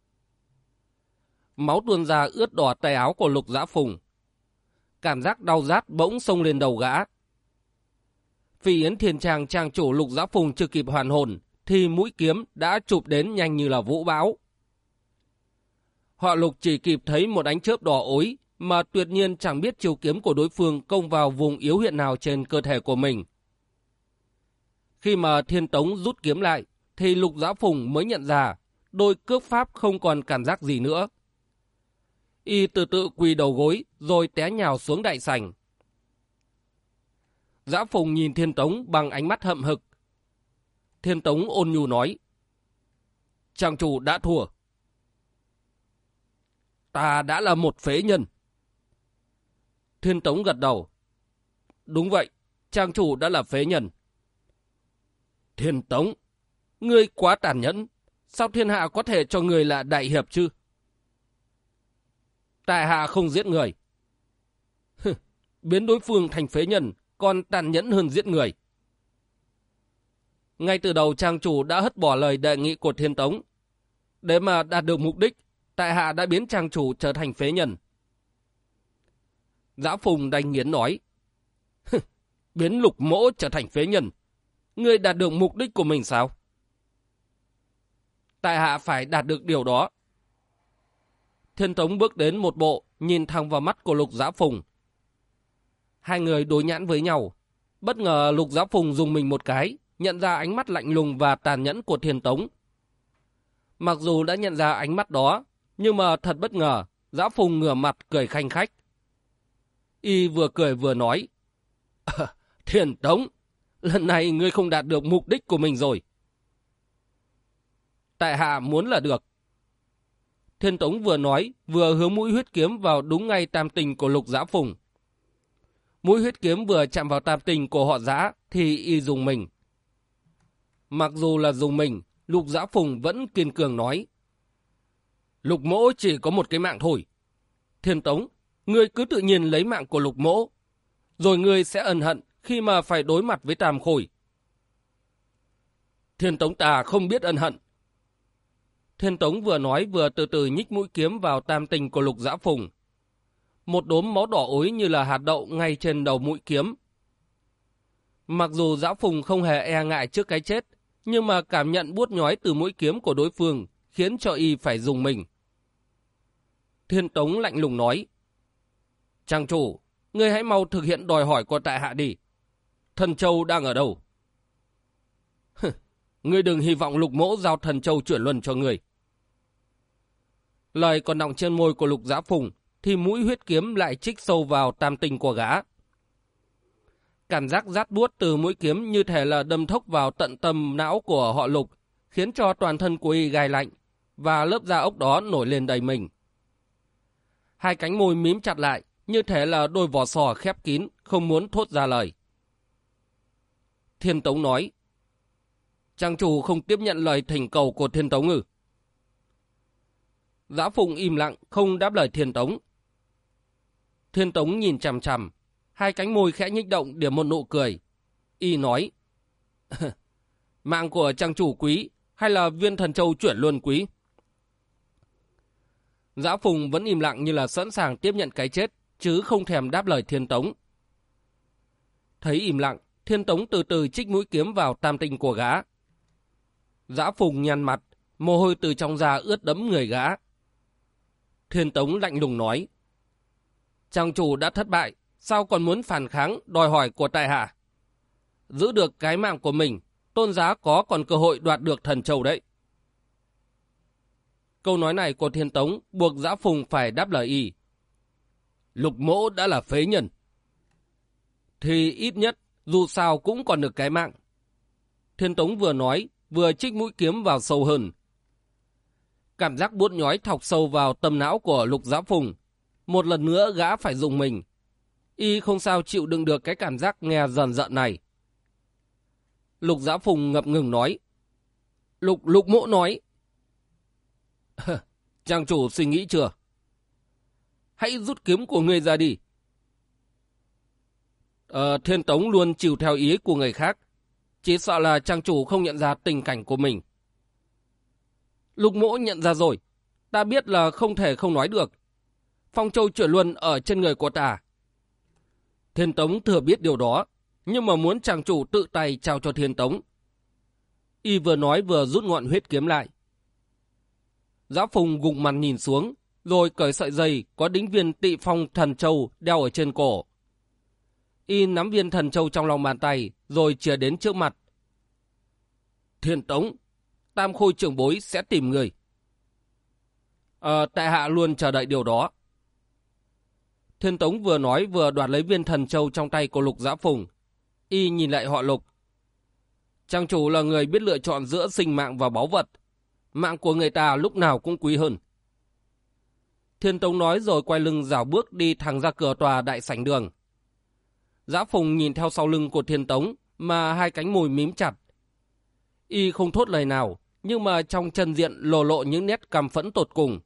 Máu tuôn ra ướt đỏ tay áo của Lục Dã Phùng. Cảm giác đau rát bỗng xông lên đầu gã. Phi Yến Thiên Trang trang chủ Lục Dã Phùng chưa kịp hoàn hồn thì mũi kiếm đã chụp đến nhanh như là vũ bão. Họ Lục chỉ kịp thấy một ánh chớp đỏ ối mà tuyệt nhiên chẳng biết chiêu kiếm của đối phương công vào vùng yếu huyệt nào trên cơ thể của mình. Khi mà Thiên Tống rút kiếm lại thì Lục Dã Phùng mới nhận ra đôi cước pháp không còn cảm giác gì nữa. Y từ từ quỳ đầu gối rồi té nhào xuống đại sảnh. Dã Phùng nhìn Thiên Tống bằng ánh mắt hậm hực. Thiên Tống ôn nhu nói: "Trang chủ đã thua." "Ta đã là một phế nhân." Thiên Tống gật đầu: "Đúng vậy, trang chủ đã là phế nhân." "Thiên Tống, ngươi quá tàn nhẫn. Sao thiên hạ có thể cho ngươi là đại hiệp chứ?" "Tại hạ không giết người." "Biến đối phương thành phế nhân còn tàn nhẫn hơn giết người." Ngay từ đầu trang chủ đã hất bỏ lời đề nghị của Thiên Tống. Để mà đạt được mục đích, tại hạ đã biến trang chủ trở thành phế nhân. Dã Phùng đanh nghiến nói: "Biến Lục Mỗ trở thành phế nhân, ngươi đạt được mục đích của mình sao?" "Tại hạ phải đạt được điều đó." Thiên Tống bước đến một bộ, nhìn thẳng vào mắt của Lục Dã Phùng. Hai người đối nhãn với nhau. Bất ngờ Lục Dã Phùng dùng mình một cái, nhận ra ánh mắt lạnh lùng và tàn nhẫn của Thiên Tống. Mặc dù đã nhận ra ánh mắt đó, nhưng mà thật bất ngờ, Dã Phùng ngửa mặt cười khanh khách. Y vừa cười vừa nói: "Thiên Tống, lần này ngươi không đạt được mục đích của mình rồi." "Tại hạ muốn là được." Thiên Tống vừa nói vừa hướng mũi huyết kiếm vào đúng ngay tam tình của Lục Dã Phùng. Mũi huyết kiếm vừa chạm vào tam tình của họ Dã thì y dùng mình. Mặc dù là dùng mình, Lục Dã Phùng vẫn kiên cường nói: "Lục Mỗ chỉ có một cái mạng thôi. Thiên Tống, ngươi cứ tự nhiên lấy mạng của Lục Mỗ, rồi ngươi sẽ ân hận khi mà phải đối mặt với Tam Khôi." "Thiên Tống ta không biết ân hận." Thiên Tống vừa nói vừa từ từ nhích mũi kiếm vào tam tình của Lục Dã Phùng. Một đốm máu đỏ ối như là hạt đậu ngay trên đầu mũi kiếm. Mặc dù Dã Phùng không hề e ngại trước cái chết, nhưng mà cảm nhận buốt nhói từ mũi kiếm của đối phương khiến cho y phải dùng mình. Thiên Tống lạnh lùng nói: "Trang chủ, ngươi hãy mau thực hiện đòi hỏi của tại hạ đi. Thần Châu đang ở đâu?" "Ngươi đừng hy vọng Lục Mỗ giao Thần Châu chuyển luân cho ngươi." Lời còn đọng trên môi của Lục Dã Phùng thì mũi huyết kiếm lại chích sâu vào tam tình của gã. Cảm giác rát buốt từ mũi kiếm như thể là đâm thốc vào tận tâm não của họ Lục, khiến cho toàn thân của y gai lạnh, và lớp da ốc đó nổi lên đầy mình. Hai cánh môi mím chặt lại, như thể là đôi vỏ sò khép kín, không muốn thốt ra lời. Thiên Tống nói: "Trang chủ không tiếp nhận lời thỉnh cầu của Thiên Tống ư?" Dã Phùng im lặng, không đáp lời Thiên Tống. Thiên Tống nhìn chằm chằm, hai cánh môi khẽ nhích động điểm một nụ cười. Y nói: "Mạng của trang chủ quý, hay là viên Thần Châu chuyển luân quý?" Dã Phùng vẫn im lặng như là sẵn sàng tiếp nhận cái chết, chứ không thèm đáp lời Thiên Tống. Thấy im lặng, Thiên Tống từ từ chích mũi kiếm vào tam tinh của gã. Dã Phùng nhăn mặt, mồ hôi từ trong da ướt đẫm người gã. Thiên Tống lạnh lùng nói: "Trang chủ đã thất bại, sao còn muốn phản kháng đòi hỏi của tại hạ? Giữ được cái mạng của mình, tôn giá có còn cơ hội đoạt được Thần Châu đấy." Câu nói này của Thiên Tống buộc Dã Phùng phải đáp lời y: "Lục Mỗ đã là phế nhân." "Thì ít nhất dù sao cũng còn được cái mạng." Thiên Tống vừa nói vừa chích mũi kiếm vào sâu hơn. Cảm giác buốt nhói thọc sâu vào tâm não của Lục Dã Phùng. Một lần nữa gã phải dùng mình. Y không sao chịu đựng được cái cảm giác nghe dần dần này. Lục Dã Phùng ngập ngừng nói: Lục Mỗ nói." "Trang chủ suy nghĩ chưa? Hãy rút kiếm của ngươi ra đi." Thiên Tống luôn chịu theo ý của người khác, chỉ sợ là trang chủ không nhận ra tình cảnh của mình." "Lục Mỗ nhận ra rồi, ta biết là không thể không nói được. Phong Châu chuyển luân ở trên người của ta." Thiên Tống thừa biết điều đó, nhưng mà muốn trang chủ tự tay trao cho Thiên Tống. Y vừa nói vừa rút ngọn huyết kiếm lại. Dã Phùng gục mặt nhìn xuống, rồi cởi sợi dây có đính viên Tị Phong Thần Châu đeo ở trên cổ. Y nắm viên thần châu trong lòng bàn tay, rồi chìa đến trước mặt. Thiên Tống, Tam Khôi trưởng bối sẽ tìm người. Tại hạ luôn chờ đợi điều đó. Thiên Tống vừa nói vừa đoạt lấy viên thần châu trong tay của Lục Dã Phùng. Y nhìn lại họ Lục. Trang chủ là người biết lựa chọn giữa sinh mạng và báu vật. Mạng của người ta lúc nào cũng quý hơn. Thiên Tống nói rồi quay lưng rảo bước đi thẳng ra cửa tòa đại sảnh đường. Dã Phùng nhìn theo sau lưng của Thiên Tống mà hai cánh môi mím chặt. Y không thốt lời nào, nhưng mà trong chân diện lộ lộ những nét căm phẫn tột cùng.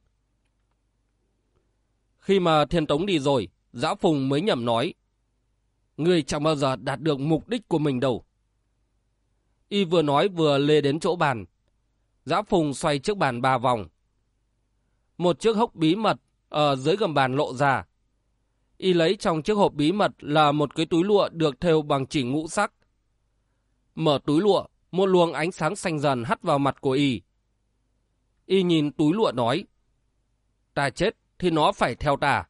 Khi mà Thiên Tống đi rồi, Dã Phùng mới nhẩm nói: Ngươi chẳng bao giờ đạt được mục đích của mình đâu. Y vừa nói vừa lê đến chỗ bàn. Dã Phùng xoay chiếc bàn 3 vòng. Một chiếc hốc bí mật ở dưới gầm bàn lộ ra. Y lấy trong chiếc hộp bí mật là một cái túi lụa được thêu bằng chỉ ngũ sắc. Mở túi lụa, một luồng ánh sáng xanh dần hắt vào mặt của Y. Y nhìn túi lụa nói: Ta chết thì nó phải theo ta.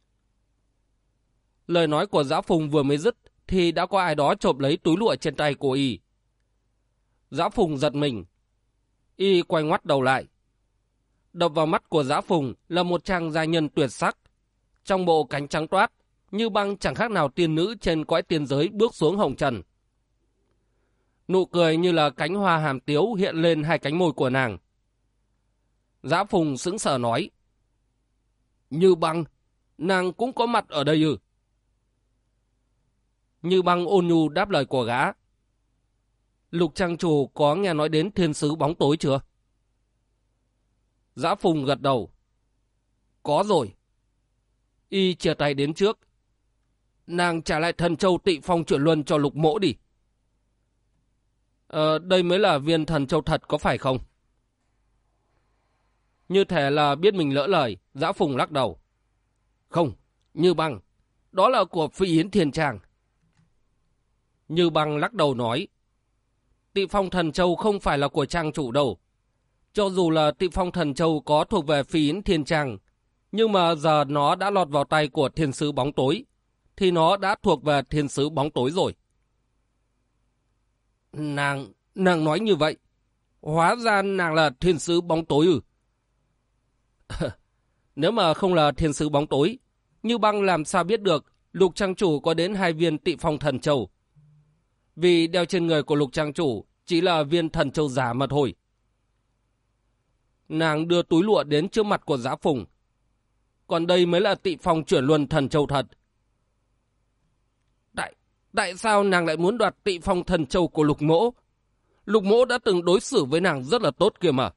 Lời nói của Dã Phùng vừa mới dứt thì đã có ai đó chộp lấy túi lụa trên tay của Y. Dã Phùng giật mình. Y quay ngoắt đầu lại. Đập vào mắt của Dã Phùng là một chàng giai nhân tuyệt sắc. Trong bộ cánh trắng toát, như băng chẳng khác nào tiên nữ trên cõi tiên giới bước xuống hồng trần. Nụ cười như là cánh hoa hàm tiếu hiện lên hai cánh môi của nàng. Dã Phùng sững sờ nói: Như băng, nàng cũng có mặt ở đây ư? Như băng ôn nhu đáp lời của gã: Lục trang chủ có nghe nói đến thiên sứ bóng tối chưa? Dã Phùng gật đầu: Có rồi. Y chia tay đến trước: Nàng trả lại thần châu Tị Phong chuyển luân cho Lục mỗ đi. Đây mới là viên thần châu thật có phải không? Như thể là biết mình lỡ lời, Dã Phùng lắc đầu: Không, Như băng, đó là của Phi Yến Thiên Trang. Như băng lắc đầu nói: Tị Phong thần châu không phải là của trang chủ đâu. Cho dù là Tị Phong thần châu có thuộc về Phi Yến Thiên Trang, nhưng mà giờ nó đã lọt vào tay của thiên sứ bóng tối, thì nó đã thuộc về thiên sứ bóng tối rồi. Nàng nói như vậy, hóa ra nàng là thiên sứ bóng tối ư? Nếu mà không là thiên sứ bóng tối, Như băng làm sao biết được Lục trang chủ có đến 2 viên Tị Phong thần châu? Vì đeo trên người của Lục trang chủ chỉ là viên thần châu giả mà thôi. Nàng đưa túi lụa đến trước mặt của Dã Phùng. Còn đây mới là Tị Phong chuyển luân thần châu thật. Tại sao nàng lại muốn đoạt Tị Phong thần châu của Lục mỗ? Lục mỗ đã từng đối xử với nàng rất là tốt kìa mà.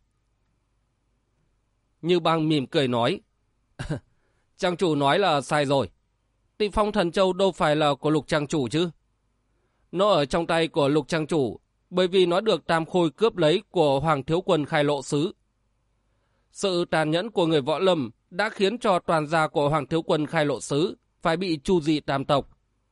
Như băng mỉm cười nói: Trang chủ nói là sai rồi. Tị Phong thần châu đâu phải là của Lục trang chủ chứ. Nó ở trong tay của Lục trang chủ bởi vì nó được Tam Khôi cướp lấy của Hoàng Thiếu Quân Khai Lộ Sứ. Sự tàn nhẫn của người võ lâm đã khiến cho toàn gia của Hoàng Thiếu Quân Khai Lộ Sứ phải bị tru dị tam tộc.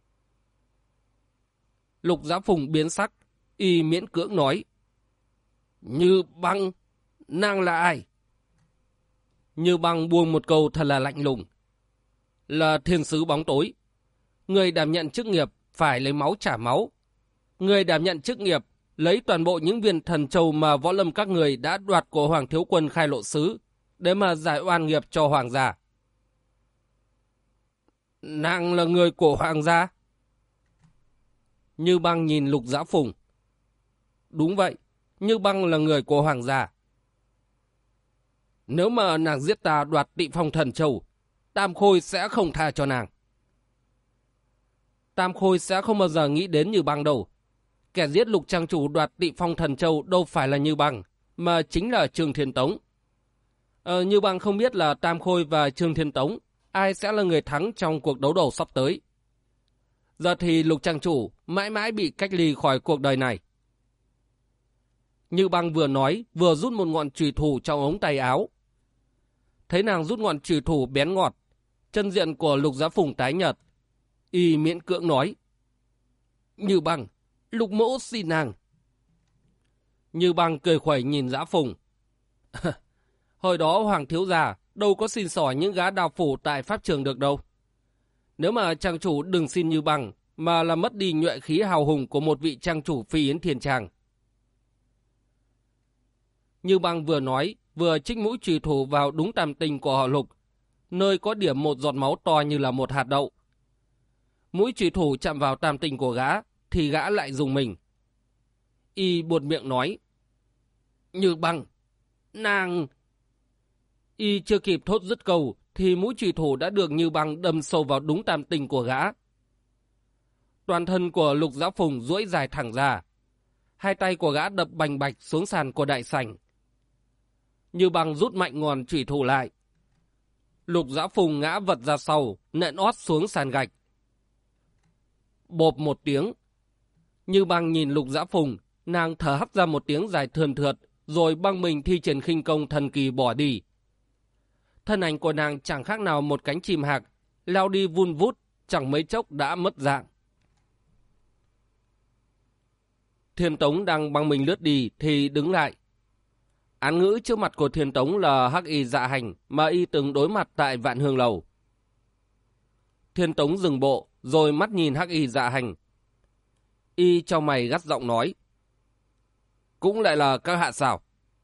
Lục Dã Phùng biến sắc, y miễn cưỡng nói: Như băng, nàng là ai? Như băng buông một câu thật là lạnh lùng: Là thiên sứ bóng tối. Người đảm nhận chức nghiệp phải lấy máu trả máu. Người đảm nhận chức nghiệp lấy toàn bộ những viên thần châu mà võ lâm các người đã đoạt của Hoàng Thiếu Quân Khai Lộ Sứ để mà giải oan nghiệp cho hoàng gia. Nàng là người của hoàng gia? Như băng nhìn Lục Dã Phùng. Đúng vậy, Như băng là người của hoàng gia. Nếu mà nàng giết ta đoạt Tị Phong thần châu, Tam Khôi sẽ không tha cho nàng. Tam Khôi sẽ không bao giờ nghĩ đến Như băng đâu. Kẻ giết Lục trang chủ đoạt Tị Phong thần châu đâu phải là Như băng, mà chính là Trương Thiên Tống. Như băng không biết là Tam Khôi và Trương Thiên Tống ai sẽ là người thắng trong cuộc đấu đầu sắp tới. Giờ thì Lục trang chủ mãi mãi bị cách ly khỏi cuộc đời này. Như băng vừa nói vừa rút một ngọn chùy thủ trong ống tay áo. Thấy nàng rút ngọn chùy thủ bén ngọt, chân diện của Lục Dã Phùng tái nhợt. Y miễn cưỡng nói: Như băng, Lục mỗ xin nàng. Như băng cười khuẩy nhìn Dã Phùng. Hồi đó Hoàng thiếu gia đâu có xin xỏ những gã đào phủ tại pháp trường được đâu. Nếu mà trang chủ đừng xin Như Bằng, mà là mất đi nhuệ khí hào hùng của một vị trang chủ phi yến thiên tràng. Như Bằng vừa nói, vừa trích mũi chùy thủ vào đúng tam tinh của họ Lục, nơi có điểm một giọt máu to như là một hạt đậu. Mũi chùy thủ chạm vào tam tinh của gã, thì gã lại rùng mình. Y buột miệng nói: Như Bằng, nàng... Y chưa kịp thốt dứt câu, thì mũi chùy thủ đã được Như Bằng đâm sâu vào đúng tam tinh của gã. Toàn thân của Lục Giã Phùng duỗi dài thẳng ra. Hai tay của gã đập bành bạch xuống sàn của đại sảnh. Như Bằng rút mạnh ngọn chùy thủ lại. Lục Giã Phùng ngã vật ra sau, nện ót xuống sàn gạch. Bộp một tiếng. Như Bằng nhìn Lục Giã Phùng, nàng thở hắt ra một tiếng dài thườn thượt, rồi băng mình thi triển khinh công thần kỳ bỏ đi. Thân ảnh của nàng chẳng khác nào một cánh chim hạc, lao đi vun vút, chẳng mấy chốc đã mất dạng. Thiên Tống đang băng mình lướt đi thì đứng lại. Án ngữ trước mặt của Thiên Tống là Hắc Y Dạ Hành mà y từng đối mặt tại Vạn Hương Lầu. Thiên Tống dừng bộ, rồi mắt nhìn Hắc Y Dạ Hành. Y cho mày gắt giọng nói: Cũng lại là các hạ sao?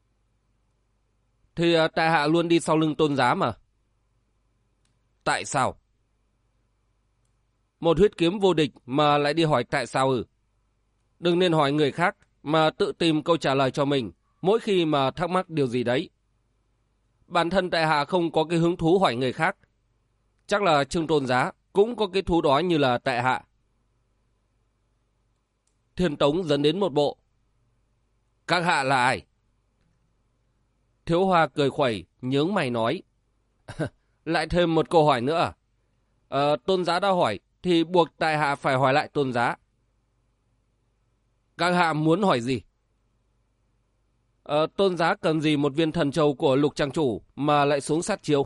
Thì tại hạ luôn đi sau lưng Tôn Giá mà. Tại sao? Một huyết kiếm vô địch mà lại đi hỏi tại sao ư? Đừng nên hỏi người khác, mà tự tìm câu trả lời cho mình mỗi khi mà thắc mắc điều gì đấy. Bản thân tại hạ không có cái hứng thú hỏi người khác. Chắc là Trương Tôn Giá cũng có cái thú đó như là tại hạ. Thiên Tống dẫn đến một bộ: Các hạ là ai? Thiếu Hoa cười khuẩy, nhướng mày nói: Lại thêm một câu hỏi nữa à? Tôn Giá đã hỏi, thì buộc tại hạ phải hỏi lại Tôn Giá. Các hạ muốn hỏi gì? Tôn Giá cần gì một viên thần châu của Lục trang chủ mà lại xuống sát chiêu?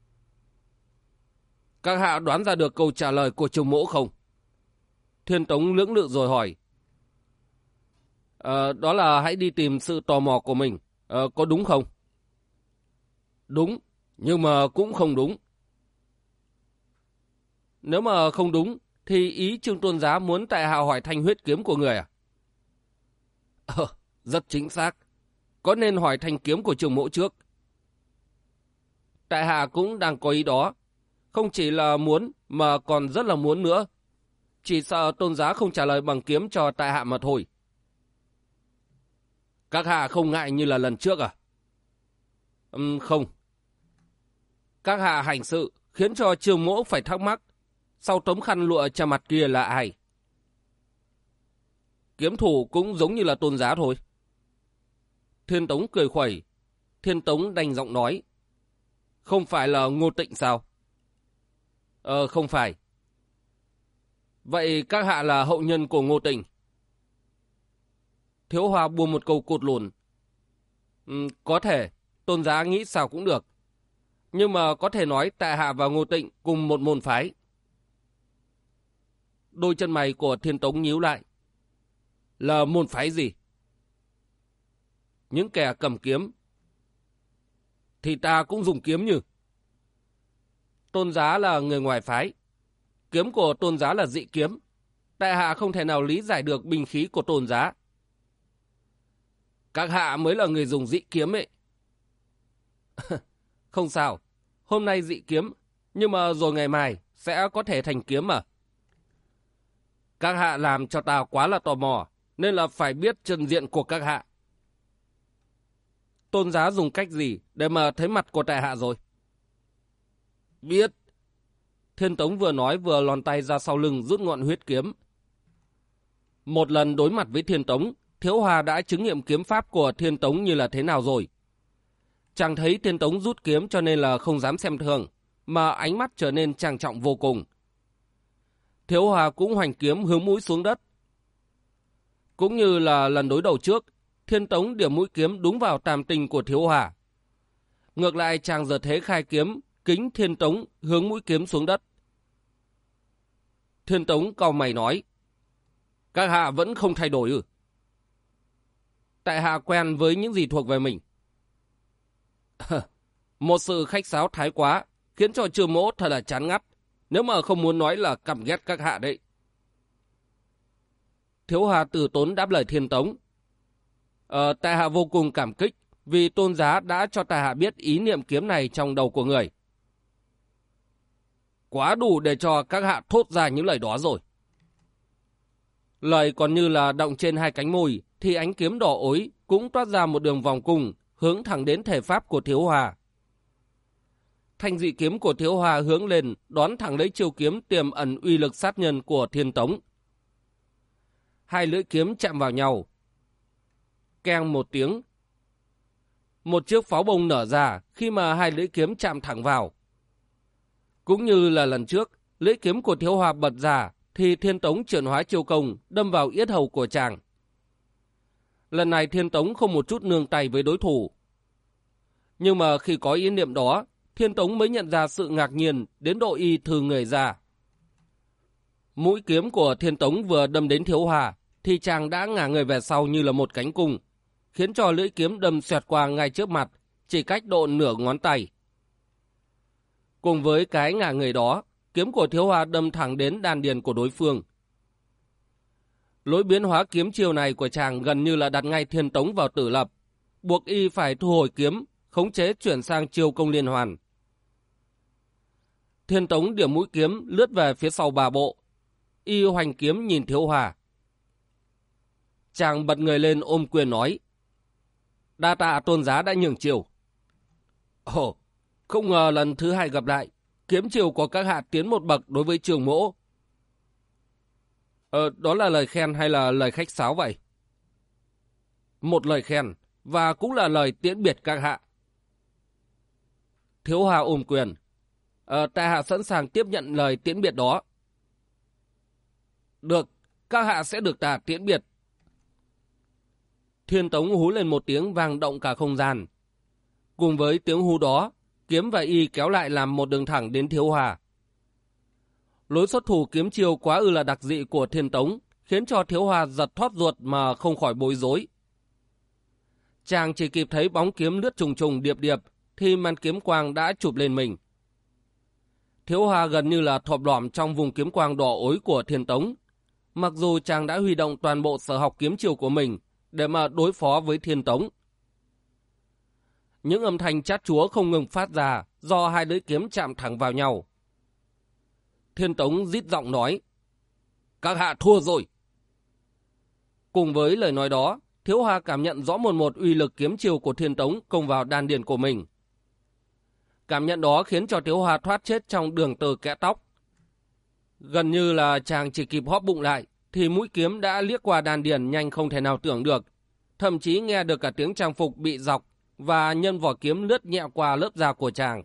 Các hạ đoán ra được câu trả lời của Trùng Mỗ không? Thiên Tống lưỡng lự rồi hỏi. Đó là hãy đi tìm sự tò mò của mình, có đúng không? Đúng, nhưng mà cũng không đúng. Nếu mà không đúng, thì ý Trương Tôn Giá muốn tại hạ hỏi thanh huyết kiếm của người à? Rất chính xác. Có nên hỏi thanh kiếm của Trùng Mỗ trước? Tại hạ cũng đang có ý đó. Không chỉ là muốn, mà còn rất là muốn nữa. Chỉ sợ Tôn Giá không trả lời bằng kiếm cho tại hạ mà thôi. Các hạ không ngại như là lần trước à? Không. Các hạ hành sự khiến cho Trương Mỗ phải thắc mắc, sau tấm khăn lụa che mặt kia là ai? Kiếm thủ cũng giống như là Tôn Giá thôi. Thiên Tống cười khuẩy. Thiên Tống đanh giọng nói: Không phải là Ngô Tịnh sao? Không phải. Vậy các hạ là hậu nhân của Ngô Tịnh? Thiếu Hoa buông một câu cụt lùn. Có thể, Tôn Giá nghĩ sao cũng được. Nhưng mà có thể nói tại hạ và Ngô Tịnh cùng một môn phái. Đôi chân mày của Thiên Tống nhíu lại. Là môn phái gì? Những kẻ cầm kiếm. Thì ta cũng dùng kiếm như. Tôn Giá là người ngoài phái. Kiếm của Tôn Giá là dị kiếm. Tại hạ không thể nào lý giải được binh khí của Tôn Giá. Các hạ mới là người dùng dị kiếm ấy. Không sao. Hôm nay dị kiếm, nhưng mà rồi ngày mai sẽ có thể thành kiếm mà. Các hạ làm cho ta quá là tò mò, nên là phải biết chân diện của các hạ. Tôn Giá dùng cách gì để mà thấy mặt của tại hạ rồi? Biết. Thiên Tống vừa nói vừa lòn tay ra sau lưng rút ngọn huyết kiếm. Một lần đối mặt với Thiên Tống, Thiếu Hoa đã chứng nghiệm kiếm pháp của Thiên Tống như là thế nào rồi. Chàng thấy Thiên Tống rút kiếm cho nên là không dám xem thường, mà ánh mắt trở nên trang trọng vô cùng. Thiếu Hoa cũng hoành kiếm hướng mũi xuống đất. Cũng như là lần đối đầu trước, Thiên Tống điểm mũi kiếm đúng vào tam tinh của Thiếu Hoa. Ngược lại chàng giờ thế khai kiếm, kính Thiên Tống hướng mũi kiếm xuống đất. Thiên Tống cau mày nói: Các hạ vẫn không thay đổi ư? Tại hạ quen với những gì thuộc về mình. Một sự khách sáo thái quá, khiến cho Trương Mỗ thật là chán ngắt, nếu mà không muốn nói là căm ghét các hạ đấy. Thiếu Hòa từ tốn đáp lời Thiên Tống. Tại hạ vô cùng cảm kích, vì tôn giá đã cho tại hạ biết ý niệm kiếm này trong đầu của người. Quá đủ để cho các hạ thốt ra những lời đó rồi. Lời còn như là động trên hai cánh môi, thì ánh kiếm đỏ ối cũng toát ra một đường vòng cung, hướng thẳng đến thể pháp của Thiếu Hòa. Thanh dị kiếm của Thiếu Hòa hướng lên, đón thẳng lấy chiêu kiếm tiềm ẩn uy lực sát nhân của Thiên Tống. Hai lưỡi kiếm chạm vào nhau. Keng một tiếng. Một chiếc pháo bông nở ra khi mà hai lưỡi kiếm chạm thẳng vào. Cũng như là lần trước, lưỡi kiếm của Thiếu Hòa bật ra, thì Thiên Tống chuyển hóa chiêu công, đâm vào yết hầu của chàng. Lần này Thiên Tống không một chút nương tay với đối thủ. Nhưng mà khi có ý niệm đó, Thiên Tống mới nhận ra sự ngạc nhiên đến độ y thừ người ra. Mũi kiếm của Thiên Tống vừa đâm đến Thiếu Hòa, thì chàng đã ngả người về sau như là một cánh cung, khiến cho lưỡi kiếm đâm xoẹt qua ngay trước mặt, chỉ cách độ nửa ngón tay. Cùng với cái ngả người đó, kiếm của Thiếu Hòa đâm thẳng đến đan điền của đối phương. Lối biến hóa kiếm chiêu này của chàng gần như là đặt ngay Thiên Tống vào tử lập, buộc y phải thu hồi kiếm, khống chế chuyển sang chiêu công liên hoàn. Thiên Tống điểm mũi kiếm lướt về phía sau 3 bộ. Y hoành kiếm nhìn Thiếu Hòa. Chàng bật người lên ôm quyền nói: đa tạ tôn giá đã nhường chiều. Ồ, không ngờ lần thứ hai gặp lại, kiếm chiều của các hạ tiến một bậc đối với Trường Mỗ. Đó là lời khen hay là lời khách sáo vậy? Một lời khen, và cũng là lời tiễn biệt các hạ. Thiếu Hòa ôm quyền. Tại hạ sẵn sàng tiếp nhận lời tiễn biệt đó. Được, các hạ sẽ được ta tiễn biệt. Thiên Tống hú lên một tiếng vang động cả không gian. Cùng với tiếng hú đó, kiếm và y kéo lại làm một đường thẳng đến Thiếu Hòa. Lối xuất thủ kiếm chiêu quá ư là đặc dị của Thiên Tống, khiến cho Thiếu Hòa giật thoát ruột mà không khỏi bối rối. Chàng chỉ kịp thấy bóng kiếm lướt trùng trùng điệp điệp, thì màn kiếm quang đã chụp lên mình. Thiếu Hòa gần như là thọp đỏm trong vùng kiếm quang đỏ ối của Thiên Tống, mặc dù chàng đã huy động toàn bộ sở học kiếm chiêu của mình để mà đối phó với Thiên Tống. Những âm thanh chát chúa không ngừng phát ra do hai lưỡi kiếm chạm thẳng vào nhau. Thiên Tống rít giọng nói: các hạ thua rồi. Cùng với lời nói đó, Thiếu Hòa cảm nhận rõ một uy lực kiếm chiêu của Thiên Tống công vào đan điền của mình. Cảm nhận đó khiến cho Thiếu Hòa thoát chết trong đường từ kẽ tóc. Gần như là chàng chỉ kịp hóp bụng lại, thì mũi kiếm đã liếc qua đan điền nhanh không thể nào tưởng được. Thậm chí nghe được cả tiếng trang phục bị dọc và nhân vỏ kiếm lướt nhẹ qua lớp da của chàng.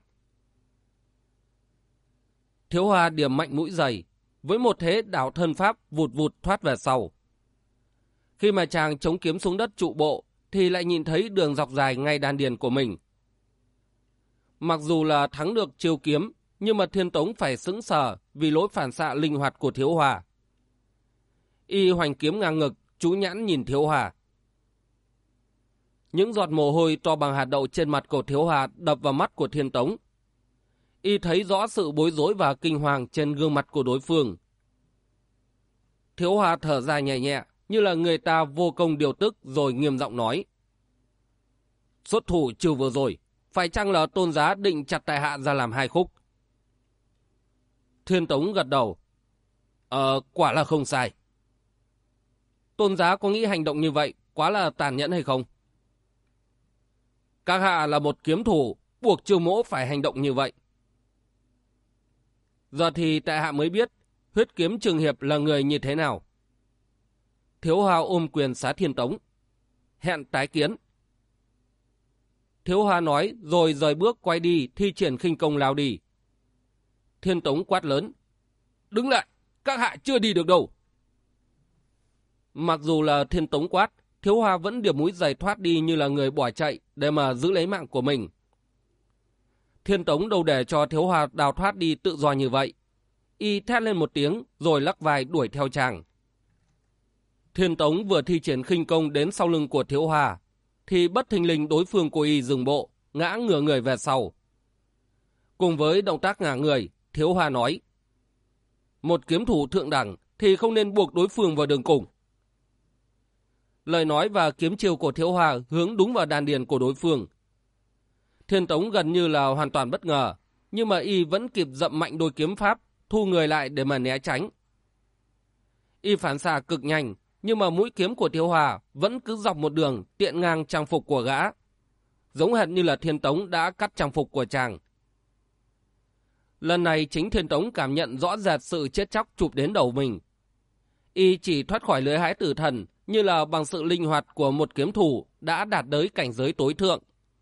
Thiếu Hòa điểm mạnh mũi giày, với một thế đảo thân pháp vụt vụt thoát về sau. Khi mà chàng chống kiếm xuống đất trụ bộ, thì lại nhìn thấy đường dọc dài ngay đan điền của mình. Mặc dù là thắng được chiêu kiếm, nhưng mà Thiên Tống phải sững sờ vì lối phản xạ linh hoạt của Thiếu Hòa. Y hoành kiếm ngang ngực, chú nhãn nhìn Thiếu Hòa. Những giọt mồ hôi to bằng hạt đậu trên mặt của Thiếu Hòa đập vào mắt của Thiên Tống. Y thấy rõ sự bối rối và kinh hoàng trên gương mặt của đối phương. Thiếu Hòa thở dài nhẹ nhẹ, như là người ta vô công điều tức, rồi nghiêm giọng nói: xuất thủ chiều vừa rồi, phải chăng là tôn giá định chặt tại hạ ra làm hai khúc? Thiên Tống gật đầu. Quả là không sai. Tôn giá có nghĩ hành động như vậy quá là tàn nhẫn hay không? Các hạ là một kiếm thủ, buộc Chiêu Mỗ phải hành động như vậy. Giờ thì tại hạ mới biết huyết kiếm Trường Hiệp là người như thế nào. Thiếu Hòa ôm quyền xá Thiên Tống. Hẹn tái kiến. Thiếu Hòa nói rồi rời bước quay đi, thi triển khinh công lao đi. Thiên Tống quát lớn: đứng lại, các hạ chưa đi được đâu. Mặc dù là Thiên Tống quát, Thiếu Hòa vẫn điểm mũi giày thoát đi như là người bỏ chạy để mà giữ lấy mạng của mình. Thiên Tống đâu để cho Thiếu Hòa đào thoát đi tự do như vậy. Y thét lên một tiếng rồi lắc vai đuổi theo chàng. Thiên Tống vừa thi triển khinh công đến sau lưng của Thiếu Hòa, thì bất thình lình đối phương của y dừng bộ, ngã ngửa người về sau, Cùng với động tác ngả người, Thiếu Hoa nói: một kiếm thủ thượng đẳng thì không nên buộc đối phương vào đường cùng. Lời nói và kiếm chiêu của Thiếu Hoa hướng đúng vào đan điền của đối phương. Thiên Tống gần như là hoàn toàn bất ngờ, nhưng mà y vẫn kịp dậm mạnh đôi kiếm pháp, thu người lại để mà né tránh. Y phản xạ cực nhanh, nhưng mà mũi kiếm của Thiếu Hoa vẫn cứ dọc một đường tiện ngang trang phục của gã, giống hệt như là Thiên Tống đã cắt trang phục của chàng. Lần này chính Thiên Tống cảm nhận rõ rệt sự chết chóc chụp đến đầu mình. Y chỉ thoát khỏi lưới hái tử thần như là bằng sự linh hoạt của một kiếm thủ đã đạt tới cảnh giới tối thượng.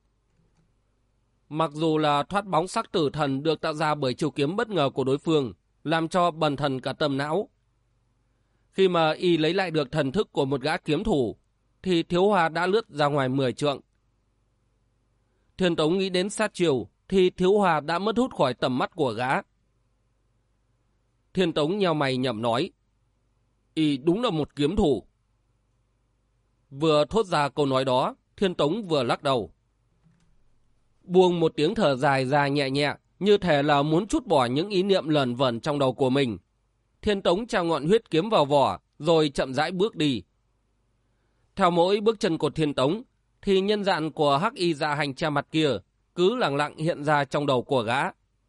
Mặc dù là thoát bóng sắc tử thần được tạo ra bởi chiêu kiếm bất ngờ của đối phương, làm cho bần thần cả tâm não. Khi mà y lấy lại được thần thức của một gã kiếm thủ, thì Thiếu Hoa đã lướt ra ngoài 10 trượng. Thiên Tống nghĩ đến sát chiêu, thì Thiếu Hoa đã mất hút khỏi tầm mắt của gã. Thiên Tống nheo mày nhẩm nói: y đúng là một kiếm thủ. Vừa thốt ra câu nói đó, Thiên Tống vừa lắc đầu. Buông một tiếng thở dài ra nhẹ nhẹ, như thể là muốn trút bỏ những ý niệm lờn vẩn trong đầu của mình. Thiên Tống trao ngọn huyết kiếm vào vỏ, rồi chậm rãi bước đi. Theo mỗi bước chân của Thiên Tống, thì nhân dạng của hắc y dạ hành che mặt kia cứ lặng lặng hiện ra trong đầu của gã.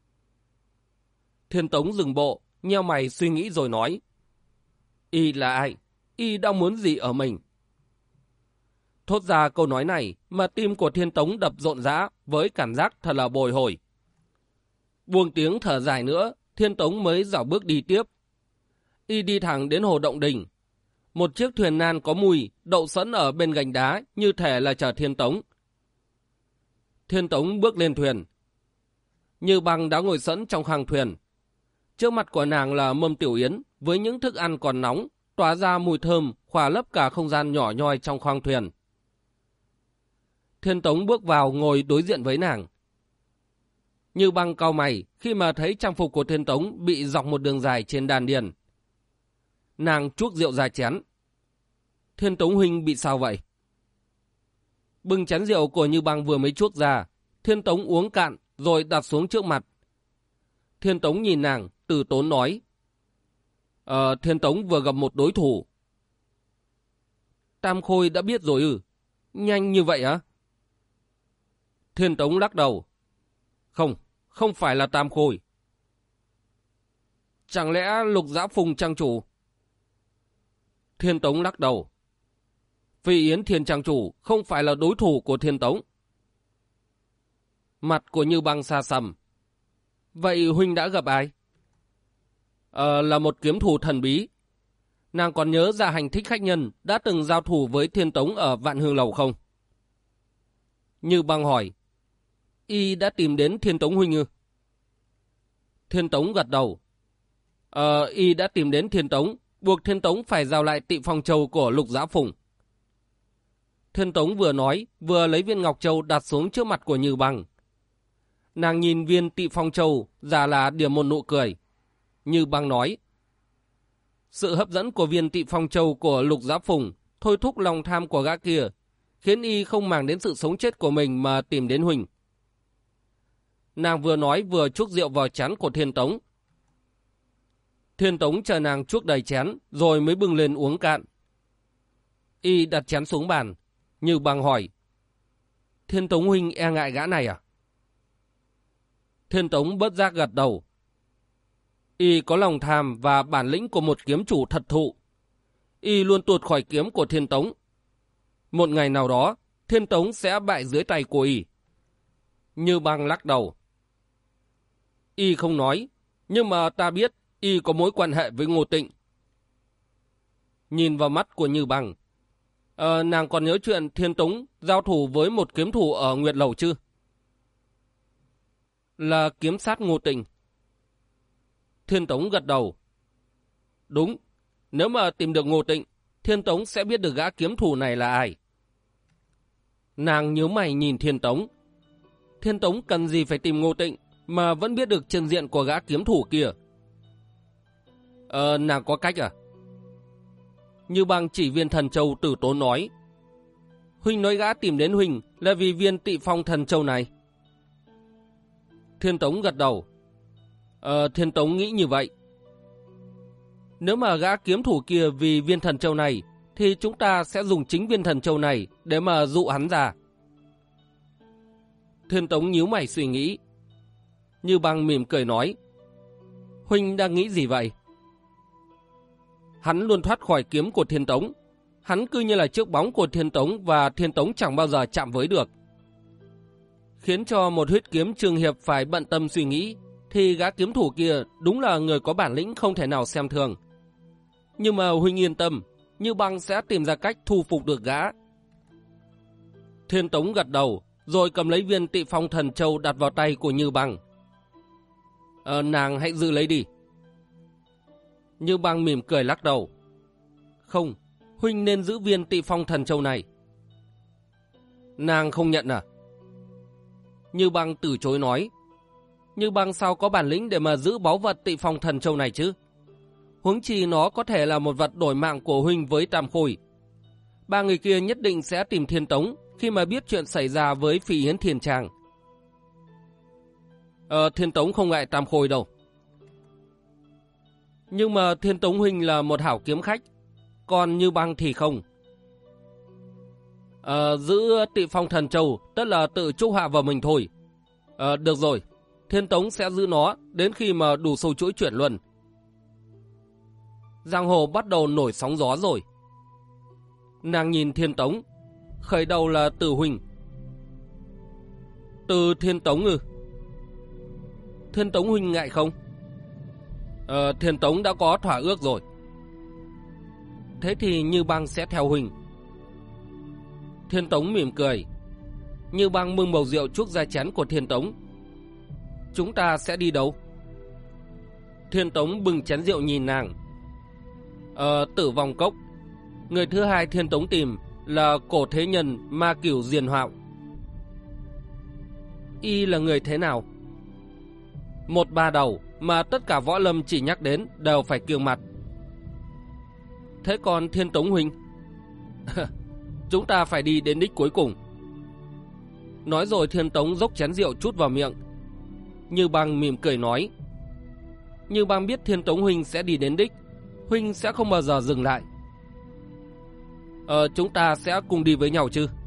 Thiên Tống dừng bộ, nheo mày suy nghĩ rồi nói: y là ai? Y đang muốn gì ở mình? Thốt ra câu nói này mà tim của Thiên Tống đập rộn rã với cảm giác thật là bồi hồi. Buông tiếng thở dài nữa, Thiên Tống mới dạo bước đi tiếp. Y đi thẳng đến hồ Động Đình. Một chiếc thuyền nan có mùi đậu sẵn ở bên gành đá như thể là chờ Thiên Tống. Thiên Tống bước lên thuyền. Như Băng đã ngồi sẵn trong khoang thuyền. Trước mặt của nàng là mâm tiểu yến với những thức ăn còn nóng, tỏa ra mùi thơm khỏa lấp cả không gian nhỏ nhoi trong khoang thuyền. Thiên Tống bước vào ngồi đối diện với nàng. Như Băng cau mày khi mà thấy trang phục của Thiên Tống bị dọc một đường dài trên đan điền. Nàng chuốc rượu ra chén. Thiên Tống huynh bị sao vậy? Bưng chén rượu của Như Băng vừa mới chuốc ra, Thiên Tống uống cạn rồi đặt xuống trước mặt. Thiên Tống nhìn nàng, từ tốn nói: Thiên Tống vừa gặp một đối thủ. Tam Khôi đã biết rồi ư? Nhanh như vậy á? Thiên Tống lắc đầu: Không phải là Tam Khôi. Chẳng lẽ Lục Dã Phùng trang chủ? Thiên Tống lắc đầu: Phi Yến Thiên trang chủ không phải là đối thủ của Thiên Tống. Mặt của Như Băng xa sầm. Vậy huynh đã gặp ai? Là một kiếm thủ thần bí. Nàng còn nhớ Dạ Hành Thích Khách Nhân đã từng giao thủ với Thiên Tống ở Vạn Hương Lầu không? Như Băng hỏi: y đã tìm đến Thiên Tống huynh ư? Thiên Tống gật đầu: y đã tìm đến Thiên Tống, buộc Thiên Tống phải giao lại Tị Phong Châu của Lục Dã Phùng. Thiên Tống vừa nói vừa lấy viên ngọc châu đặt xuống trước mặt của Như Băng. Nàng nhìn viên Tị Phong Châu, giả là điểm một nụ cười. Như Băng nói: sự hấp dẫn của viên Tị Phong Châu của Lục Dã Phùng thôi thúc lòng tham của gã kia, khiến y không màng đến sự sống chết của mình mà tìm đến huynh. Nàng vừa nói vừa chuốc rượu vào chén của Thiên Tống. Thiên Tống chờ nàng chuốc đầy chén rồi mới bưng lên uống cạn. Y đặt chén xuống bàn. Như Băng hỏi: Thiên Tống huynh e ngại gã này à? Thiên Tống bất giác gật đầu. Y có lòng tham và bản lĩnh của một kiếm chủ thật thụ. Y luôn tuột khỏi kiếm của Thiên Tống. Một ngày nào đó, Thiên Tống sẽ bại dưới tay của Y. Như Băng lắc đầu. Y không nói, nhưng mà ta biết Y có mối quan hệ với Ngô Tịnh. Nhìn vào mắt của Như Băng, nàng còn nhớ chuyện Thiên Tống giao thủ với một kiếm thủ ở Nguyệt Lầu chứ? Là kiếm sát Ngô Tịnh. Thiên Tống gật đầu. Đúng, nếu mà tìm được Ngô Tịnh, Thiên Tống sẽ biết được gã kiếm thủ này là ai. Nàng nhíu mày nhìn Thiên Tống. Thiên Tống cần gì phải tìm Ngô Tịnh mà vẫn biết được chân diện của gã kiếm thủ kia? Nàng có cách à? Như Băng chỉ viên thần châu tử tốn nói: huynh nói gã tìm đến huynh là vì viên Tị Phong thần châu này. Thiên Tống gật đầu. Thiên Tống nghĩ như vậy. Nếu mà gã kiếm thủ kia vì viên thần châu này, thì chúng ta sẽ dùng chính viên thần châu này để mà dụ hắn ra. Thiên Tống nhíu mày suy nghĩ. Như Băng mỉm cười nói, huynh đang nghĩ gì vậy? Hắn luôn thoát khỏi kiếm của Thiên Tống. Hắn cứ như là chiếc bóng của Thiên Tống và Thiên Tống chẳng bao giờ chạm với được. Khiến cho một huyết kiếm Trương Hiệp phải bận tâm suy nghĩ, thì gã kiếm thủ kia đúng là người có bản lĩnh không thể nào xem thường. Nhưng mà huynh yên tâm, Như Băng sẽ tìm ra cách thu phục được gã. Thiên Tống gật đầu, rồi cầm lấy viên Tị Phong Thần Châu đặt vào tay của Như Băng. Nàng hãy giữ lấy đi. Như Băng mỉm cười lắc đầu. Không, huynh nên giữ viên Tị Phong Thần Châu này. Nàng không nhận à? Như Băng từ chối nói. Như Băng sao có bản lĩnh để mà giữ báu vật Tị Phong Thần Châu này chứ? Huống chi nó có thể là một vật đổi mạng của huynh với Tam Khôi. Ba người kia nhất định sẽ tìm Thiên Tống khi mà biết chuyện xảy ra với Phỉ Yến Thiền Tràng. Thiên Tống không ngại Tam Khôi đâu. Nhưng mà Thiên Tống huynh là một hảo kiếm khách, còn Như Băng thì không. Giữ Tị Phong Thần Châu tất là tự chuốc họa vào mình thôi. Được rồi, Thiên Tống sẽ giữ nó đến khi mà đủ sâu chuỗi chuyển luân. Giang hồ bắt đầu nổi sóng gió rồi. Nàng nhìn Thiên Tống, khởi đầu là Từ huynh. Từ Thiên Tống ư? Thiên Tống huynh ngại không? Thiên Tống đã có thỏa ước rồi. Thế thì Như Băng sẽ theo huynh. Thiên Tống mỉm cười. Như Băng bưng bầu rượu chuốc ra chén của Thiên Tống. Chúng ta sẽ đi đâu? Thiên Tống bưng chén rượu nhìn nàng. Tử Vong Cốc. Người thứ hai Thiên Tống tìm là cổ thế nhân Ma Cửu Diền Hạo. Y là người thế nào? Một ba đầu mà tất cả võ lâm chỉ nhắc đến đều phải kiêng mặt. Thế còn Thiên Tống huynh? Chúng ta phải đi đến đích cuối cùng. Nói rồi Thiên Tống dốc chén rượu chút vào miệng. Như Băng mỉm cười nói. Như Băng biết Thiên Tống huynh sẽ đi đến đích, huynh sẽ không bao giờ dừng lại. Chúng ta sẽ cùng đi với nhau chứ?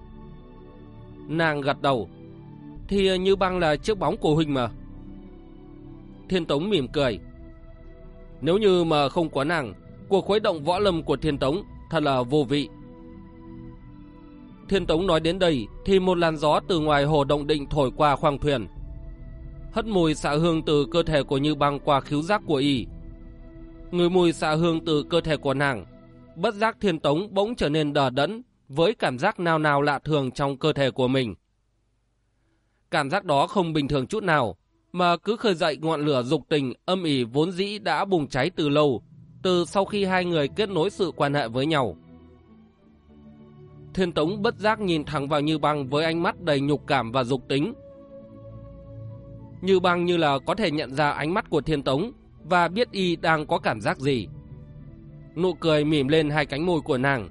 Nàng gật đầu. Thì Như Băng là chiếc bóng của huynh mà. Thiên Tống mỉm cười. Nếu như mà không có nàng, cuộc khuấy động võ lâm của Thiên Tống thật là vô vị. Thiên Tống nói đến đây thì một làn gió từ ngoài hồ Động Định thổi qua khoang thuyền, hất mùi xạ hương từ cơ thể của Như Băng qua khứu giác của y. Người mùi xạ hương từ cơ thể của nàng, bất giác Thiên Tống bỗng trở nên đờ đẫn với cảm giác nào nào lạ thường trong cơ thể của mình. Cảm giác đó không bình thường chút nào, mà cứ khơi dậy ngọn lửa dục tình âm ỉ vốn dĩ đã bùng cháy từ lâu, từ sau khi hai người kết nối sự quan hệ với nhau. Thiên Tống bất giác nhìn thẳng vào Như Băng với ánh mắt đầy nhục cảm và dục tính. Như Băng như là có thể nhận ra ánh mắt của Thiên Tống và biết y đang có cảm giác gì. Nụ cười mỉm lên hai cánh môi của nàng.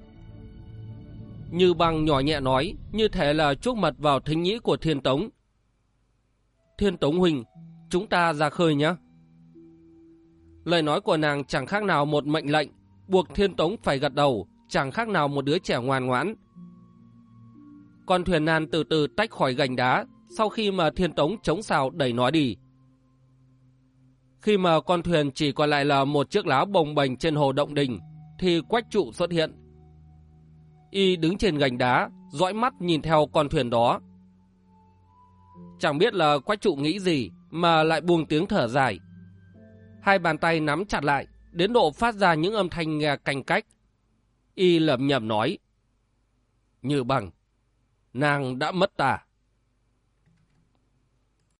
Như Băng nhỏ nhẹ nói, như thể là chuốc mật vào thính nhĩ của Thiên Tống. Thiên Tống huynh, chúng ta ra khơi nhé. Lời nói của nàng chẳng khác nào một mệnh lệnh, buộc Thiên Tống phải gật đầu, chẳng khác nào một đứa trẻ ngoan ngoãn. Con thuyền nan từ từ tách khỏi gành đá sau khi mà Thiên Tống chống sào đẩy nó đi. Khi mà con thuyền chỉ còn lại là một chiếc lá bồng bềnh trên hồ Động Đình, thì Quách Trụ xuất hiện. Y đứng trên gành đá, dõi mắt nhìn theo con thuyền đó. Chẳng biết là Quách Trụ nghĩ gì mà lại buông tiếng thở dài. Hai bàn tay nắm chặt lại, đến độ phát ra những âm thanh nghe canh cách. Y lẩm nhẩm nói. Như Băng, nàng đã mất ta.